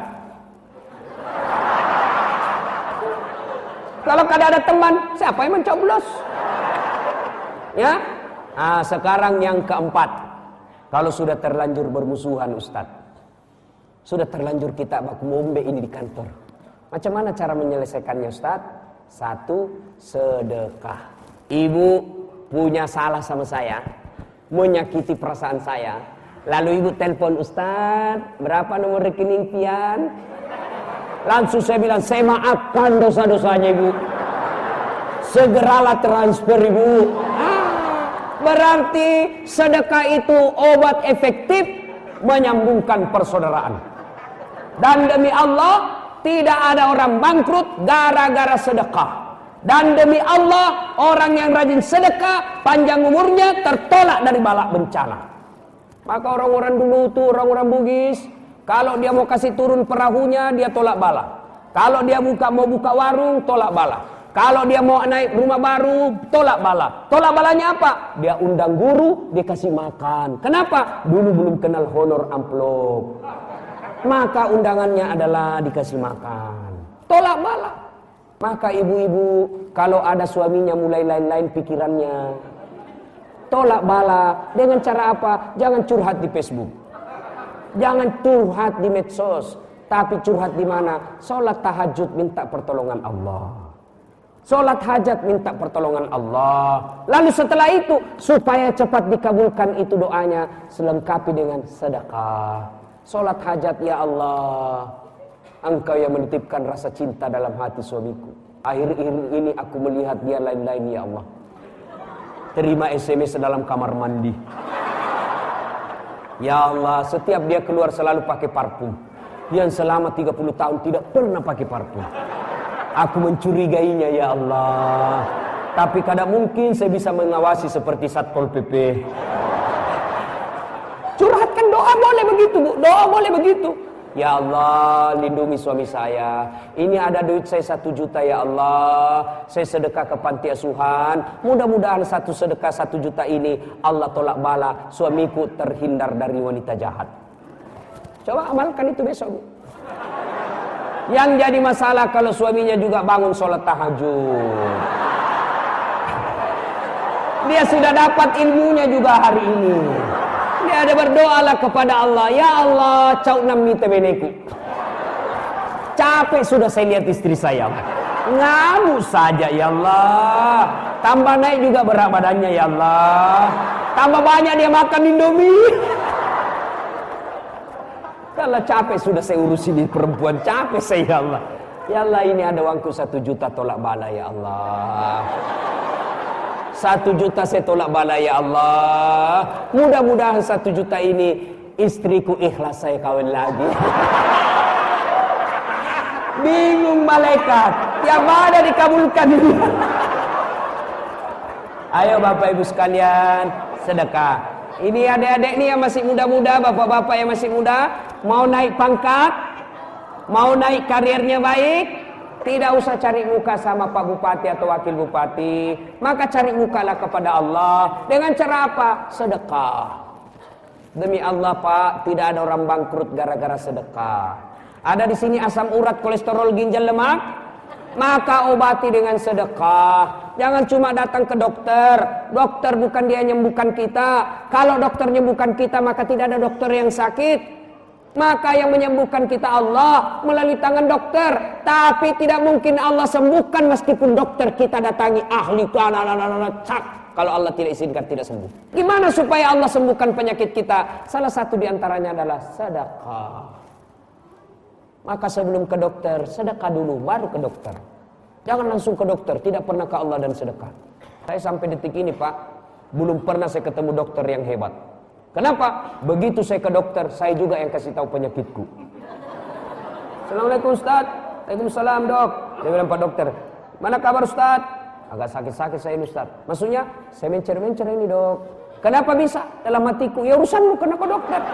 Kalau kada ada teman, siapa yang mencoblos? Ya, nah, sekarang yang keempat, kalau sudah terlanjur bermusuhan Ustaz, sudah terlanjur kita baku mombe ini di kantor, macam mana cara menyelesaikannya Ustaz? Satu, sedekah. Ibu punya salah sama saya, menyakiti perasaan saya. Lalu ibu telepon, "Ustaz, berapa nomor rekening pian?" Langsung saya bilang, "Saya maafkan dosa-dosanya ibu. Segeralah transfer ibu." Ah, berarti sedekah itu obat efektif menyambungkan persaudaraan. Dan demi Allah, tidak ada orang bangkrut gara-gara sedekah. Dan demi Allah, orang yang rajin sedekah, panjang umurnya, tertolak dari bala bencana. Maka orang-orang dulu tuh, orang-orang Bugis, kalau dia mau kasih turun perahunya, dia tolak bala. Kalau dia buka mau buka warung, tolak bala. Kalau dia mau naik rumah baru, tolak bala. Tolak balanya apa? Dia undang guru, dia kasih makan. Kenapa? Dulu belum kenal honor amplop. Maka undangannya adalah dikasih makan. Tolak bala. Maka ibu-ibu, kalau ada suaminya mulai lain-lain pikirannya, tolak bala. Dengan cara apa? Jangan curhat di Facebook, jangan curhat di medsos, tapi curhat di mana? Sholat tahajud minta pertolongan Allah, sholat hajat minta pertolongan Allah. Lalu setelah itu, supaya cepat dikabulkan itu doanya, selengkapi dengan sedekah. Sholat hajat, "Ya Allah, Engkau yang menitipkan rasa cinta dalam hati suamiku. Akhir-akhir ini aku melihat dia lain-lain, ya Allah. Terima S M S dalam kamar mandi. Ya Allah, setiap dia keluar selalu pakai parfum. Yang selama tiga puluh tahun tidak pernah pakai parfum. Aku mencurigainya, ya Allah. Tapi kadang mungkin saya bisa mengawasi seperti Satpol P P." Curhatkan doa boleh begitu, Bu. Doa boleh begitu. "Ya Allah, lindungi suami saya. Ini ada duit saya satu juta, ya Allah. Saya sedekah ke panti asuhan. Mudah-mudahan satu sedekah satu juta ini Allah tolak bala. Suamiku terhindar dari wanita jahat." Coba amalkan itu besok, Bu. Yang jadi masalah kalau suaminya juga bangun sholat tahajud. Dia sudah dapat ilmunya juga hari ini. Dia ada berdoalah kepada Allah. Ya Allah, cau nami tebeneku. Capek sudah saya lihat istri saya. Ngamuk saja ya Allah. Tambah naik juga berat badannya ya Allah. Tambah banyak dia makan Indomie. Kalau capek sudah saya urusin di perempuan, capek saya ya Allah. Ya Allah, ini ada uangku satu juta tolak bala ya Allah. Satu juta saya tolak bala ya Allah. Mudah-mudahan satu juta ini istriku ikhlas saya kawin lagi. Bingung malaikat, yang mana dikabulkan ini? Ayo Bapak Ibu sekalian, sedekah. Ini adik-adik nih yang masih muda-muda, bapak-bapak yang masih muda, mau naik pangkat, mau naik karirnya baik, tidak usah cari muka sama Pak Bupati atau Wakil Bupati, maka cari mukalah kepada Allah. Dengan cara apa? Sedekah. Demi Allah Pak, tidak ada orang bangkrut gara-gara sedekah. Ada di sini asam urat, kolesterol, ginjal, lemak, maka obati dengan sedekah. Jangan cuma datang ke dokter. Dokter bukan dia menyembuhkan kita. Kalau dokter menyembuhkan kita, maka tidak ada dokter yang sakit. Maka yang menyembuhkan kita Allah melalui tangan dokter. Tapi tidak mungkin Allah sembuhkan meskipun dokter kita datangi ahli. Cak. Kalau Allah tidak izinkan tidak sembuh. Gimana supaya Allah sembuhkan penyakit kita? Salah satu diantaranya adalah sedekah. Maka sebelum ke dokter, sedekah dulu, baru ke dokter. Jangan langsung ke dokter, tidak pernah ke Allah dan sedekah. Saya sampai detik ini Pak, belum pernah saya ketemu dokter yang hebat. Kenapa? Begitu saya ke dokter, saya juga yang kasih tahu penyakitku. Assalamualaikum Ustaz. Waalaikumsalam dok. Dia bilang Pak dokter, mana kabar Ustaz? Agak sakit-sakit saya ini Ustaz. Maksudnya, saya mencer-mencer ini dok. Kenapa bisa? Dalam hatiku, ya urusanmu, kena ke dokter.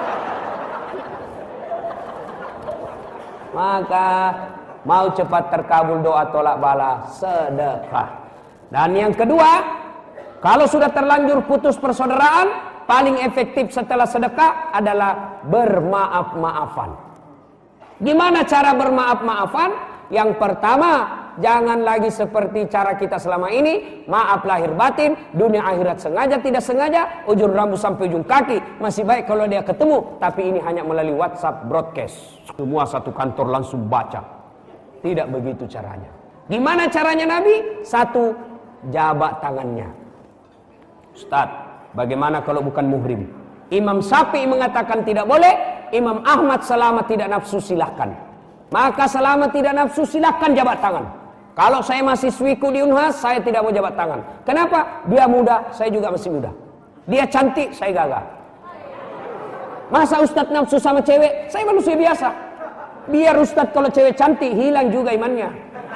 Maka mau cepat terkabul doa tolak bala, sedekah. Dan yang kedua, kalau sudah terlanjur putus persaudaraan, paling efektif setelah sedekah adalah bermaaf-maafan. Gimana cara bermaaf-maafan? Yang pertama, jangan lagi seperti cara kita selama ini, maaf lahir batin, dunia akhirat sengaja tidak sengaja, ujung rambut sampai ujung kaki. Masih baik kalau dia ketemu, tapi ini hanya melalui WhatsApp broadcast. Semua satu kantor langsung baca. Tidak begitu caranya. Gimana caranya Nabi? Satu, jabat tangannya. Ustaz, bagaimana kalau bukan muhrim? Imam Syafi'i mengatakan tidak boleh, Imam Ahmad selama tidak nafsu silahkan. Maka selama tidak nafsu silahkan jabat tangan. Kalau saya masih swiku di Unhas, saya tidak mau jabat tangan. Kenapa? Dia muda, saya juga masih muda. Dia cantik, saya gagah. Masa Ustadz nafsu sama cewek? Saya manusia biasa. Biar Ustadz kalau cewek cantik, hilang juga imannya.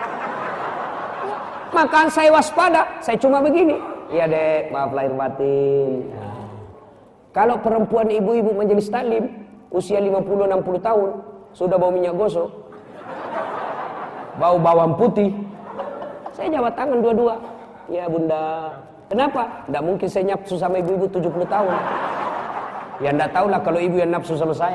Maka saya waspada, saya cuma begini. Iya dek, maaf lahir batin. Nah. Kalau perempuan ibu-ibu majelis taklim, usia lima puluh enam puluh tahun, sudah bau minyak gosok, bau bawang putih, saya jabat tangan dua-dua. Ya bunda. Kenapa? Tidak mungkin saya nafsu sama ibu-ibu tujuh puluh tahun. Ya tidak tahulah kalau ibu yang nafsu sama saya.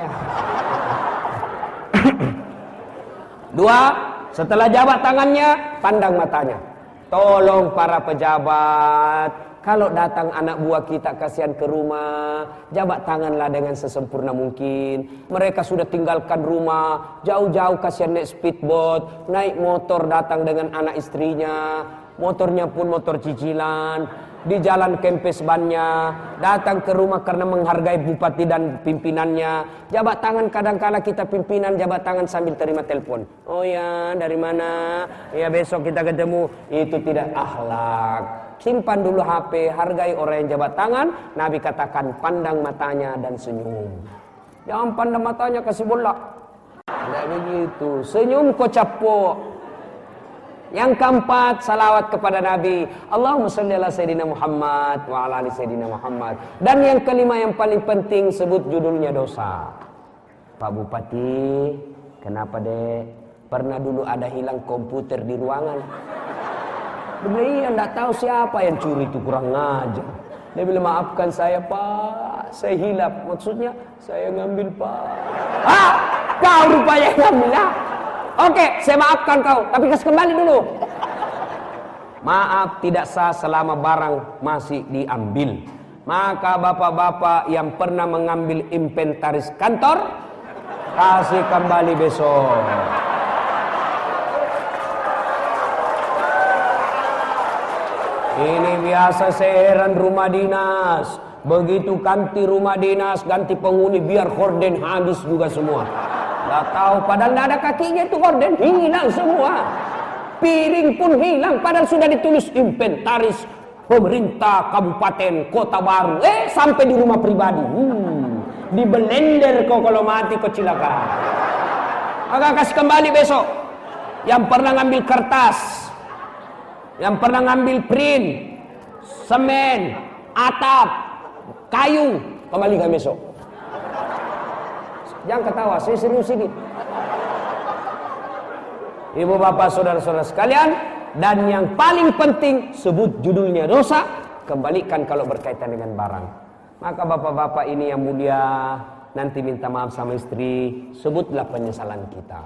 Dua, setelah jabat tangannya, pandang matanya. Tolong para pejabat, kalau datang anak buah kita kasihan ke rumah, jabat tanganlah dengan sesempurna mungkin. Mereka sudah tinggalkan rumah, jauh-jauh kasihan naik speedboat, naik motor datang dengan anak istrinya, motornya pun motor cicilan. Di jalan kempes bannya, datang ke rumah karena menghargai bupati dan pimpinannya. Jabat tangan kadang-kala kita pimpinan jabat tangan sambil terima telepon. Oh ya, dari mana? Ya besok kita ketemu. Itu tidak akhlak. Simpan dulu H P, hargai orang yang jabat tangan. Nabi katakan pandang matanya dan senyum. Jangan pandang matanya kasih bola. Tidak begitu. Senyum kok capok. Yang keempat, salawat kepada Nabi. Allahumma sholli ala Sayyidina Muhammad wa ala ali Sayyidina Muhammad. Dan yang kelima yang paling penting, sebut judulnya dosa. Pak Bupati, kenapa dek? Pernah dulu ada hilang komputer di ruangan. Dia bilang, iya enggak tahu siapa yang curi itu, kurang ngajar. Dia bilang, maafkan saya Pak, saya hilap. Maksudnya, saya ngambil Pak. Ah, kau rupanya ngambil lah. Oke, saya maafkan kau, tapi kasih kembali dulu. Maaf tidak sah selama barang masih diambil. Maka bapak-bapak yang pernah mengambil inventaris kantor, kasih kembali besok. Ini biasa seheran rumah dinas. Begitu ganti rumah dinas, ganti penghuni, biar horden habis juga semua. Gak tahu, padahal gak ada kakinya itu horden, hilang semua. Piring pun hilang, padahal sudah ditulis inventaris pemerintah kabupaten kota baru. Eh, sampai di rumah pribadi. Hmm, di blender kok kalau mati kok cilaka. Maka kasih kembali besok. Yang pernah ngambil kertas, yang pernah ngambil print, semen, atap, kayu, kembalikan besok. Jangan ketawa, saya serius ini. Ibu bapak saudara-saudara sekalian, dan yang paling penting, sebut judulnya dosa, kembalikan kalau berkaitan dengan barang. Maka bapak-bapak ini yang mulia, nanti minta maaf sama istri, sebutlah penyesalan kita.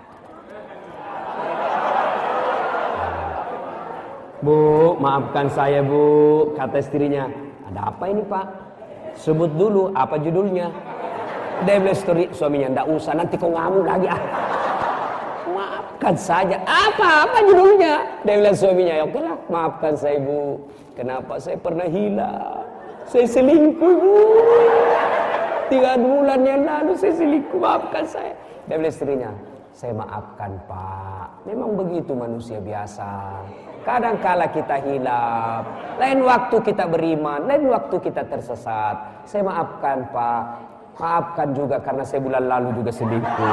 Bu, maafkan saya bu, kata istrinya. Ada apa ini pak? Sebut dulu, apa judulnya? Dia bilang story suaminya, ndak usah, nanti kau ngamuk lagi. Ah. Maafkan saja. Apa? Apa judulnya? Dia bilang suaminya, ya oke lah, maafkan saya bu. Kenapa saya pernah hilang? Saya selingkuh bu. Tiga bulan yang lalu saya selingkuh, maafkan saya. Dia bilang istrinya, saya maafkan pak. Memang begitu manusia biasa. Kadangkala kita hilaf, lain waktu kita beriman, lain waktu kita tersesat. Saya maafkan pak. Maafkan juga karena saya bulan lalu juga selingkuh.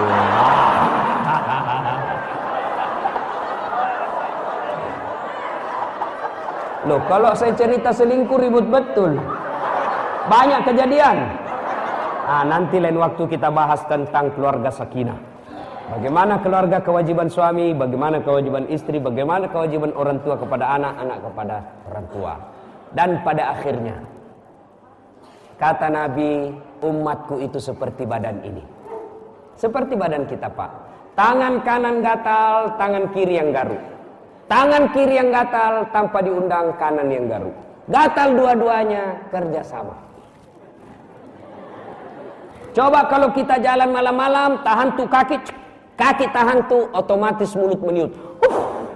Loh, kalau saya cerita selingkuh ribut betul. Banyak kejadian. Nah, nanti lain waktu kita bahas tentang keluarga sakinah. Bagaimana keluarga kewajiban suami, bagaimana kewajiban istri, bagaimana kewajiban orang tua kepada anak, anak kepada orang tua. Dan pada akhirnya, kata Nabi, umatku itu seperti badan ini. Seperti badan kita pak. Tangan kanan gatal, tangan kiri yang garuk. Tangan kiri yang gatal, tanpa diundang kanan yang garuk. Gatal dua-duanya, kerjasama. Coba kalau kita jalan malam-malam, tahan tuh kaki, kaki tahan tuh, otomatis mulut meniut. Uh.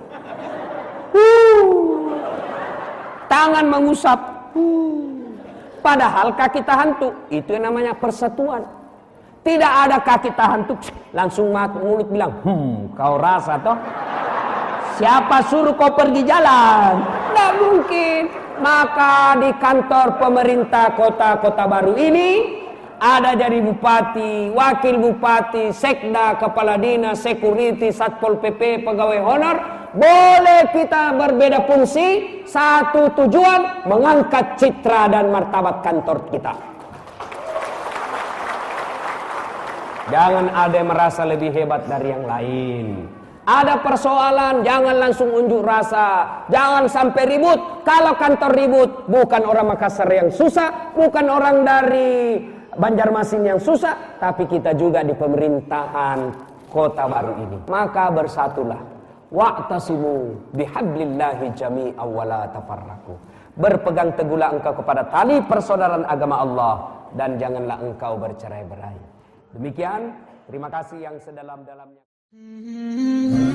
Uh. Tangan mengusap. Uh. Padahal kaki tahan tuh, itu yang namanya persatuan. Tidak ada kaki tahan tuh, langsung mulut bilang, hmm, kau rasa toh? Siapa suruh kau pergi jalan? Tidak mungkin. Maka di kantor pemerintah kota-kota baru ini, ada jadi bupati, wakil bupati, sekda, kepala dinas, security, satpol P P, pegawai honor. Boleh kita berbeda fungsi, satu tujuan, mengangkat citra dan martabat kantor kita. Jangan ada yang merasa lebih hebat dari yang lain. Ada persoalan, jangan langsung unjuk rasa. Jangan sampai ribut. Kalau kantor ribut, bukan orang Makassar yang susah, bukan orang dari Banjarmasin yang susah, tapi kita juga di pemerintahan kota baru ini. Maka bersatulah. Wa'tasimu bihablillahi jami'an wa la tafarraqu. Berpegang teguhlah engkau kepada tali persaudaraan agama Allah, dan janganlah engkau bercerai-berai. Demikian, terima kasih yang sedalam-dalamnya.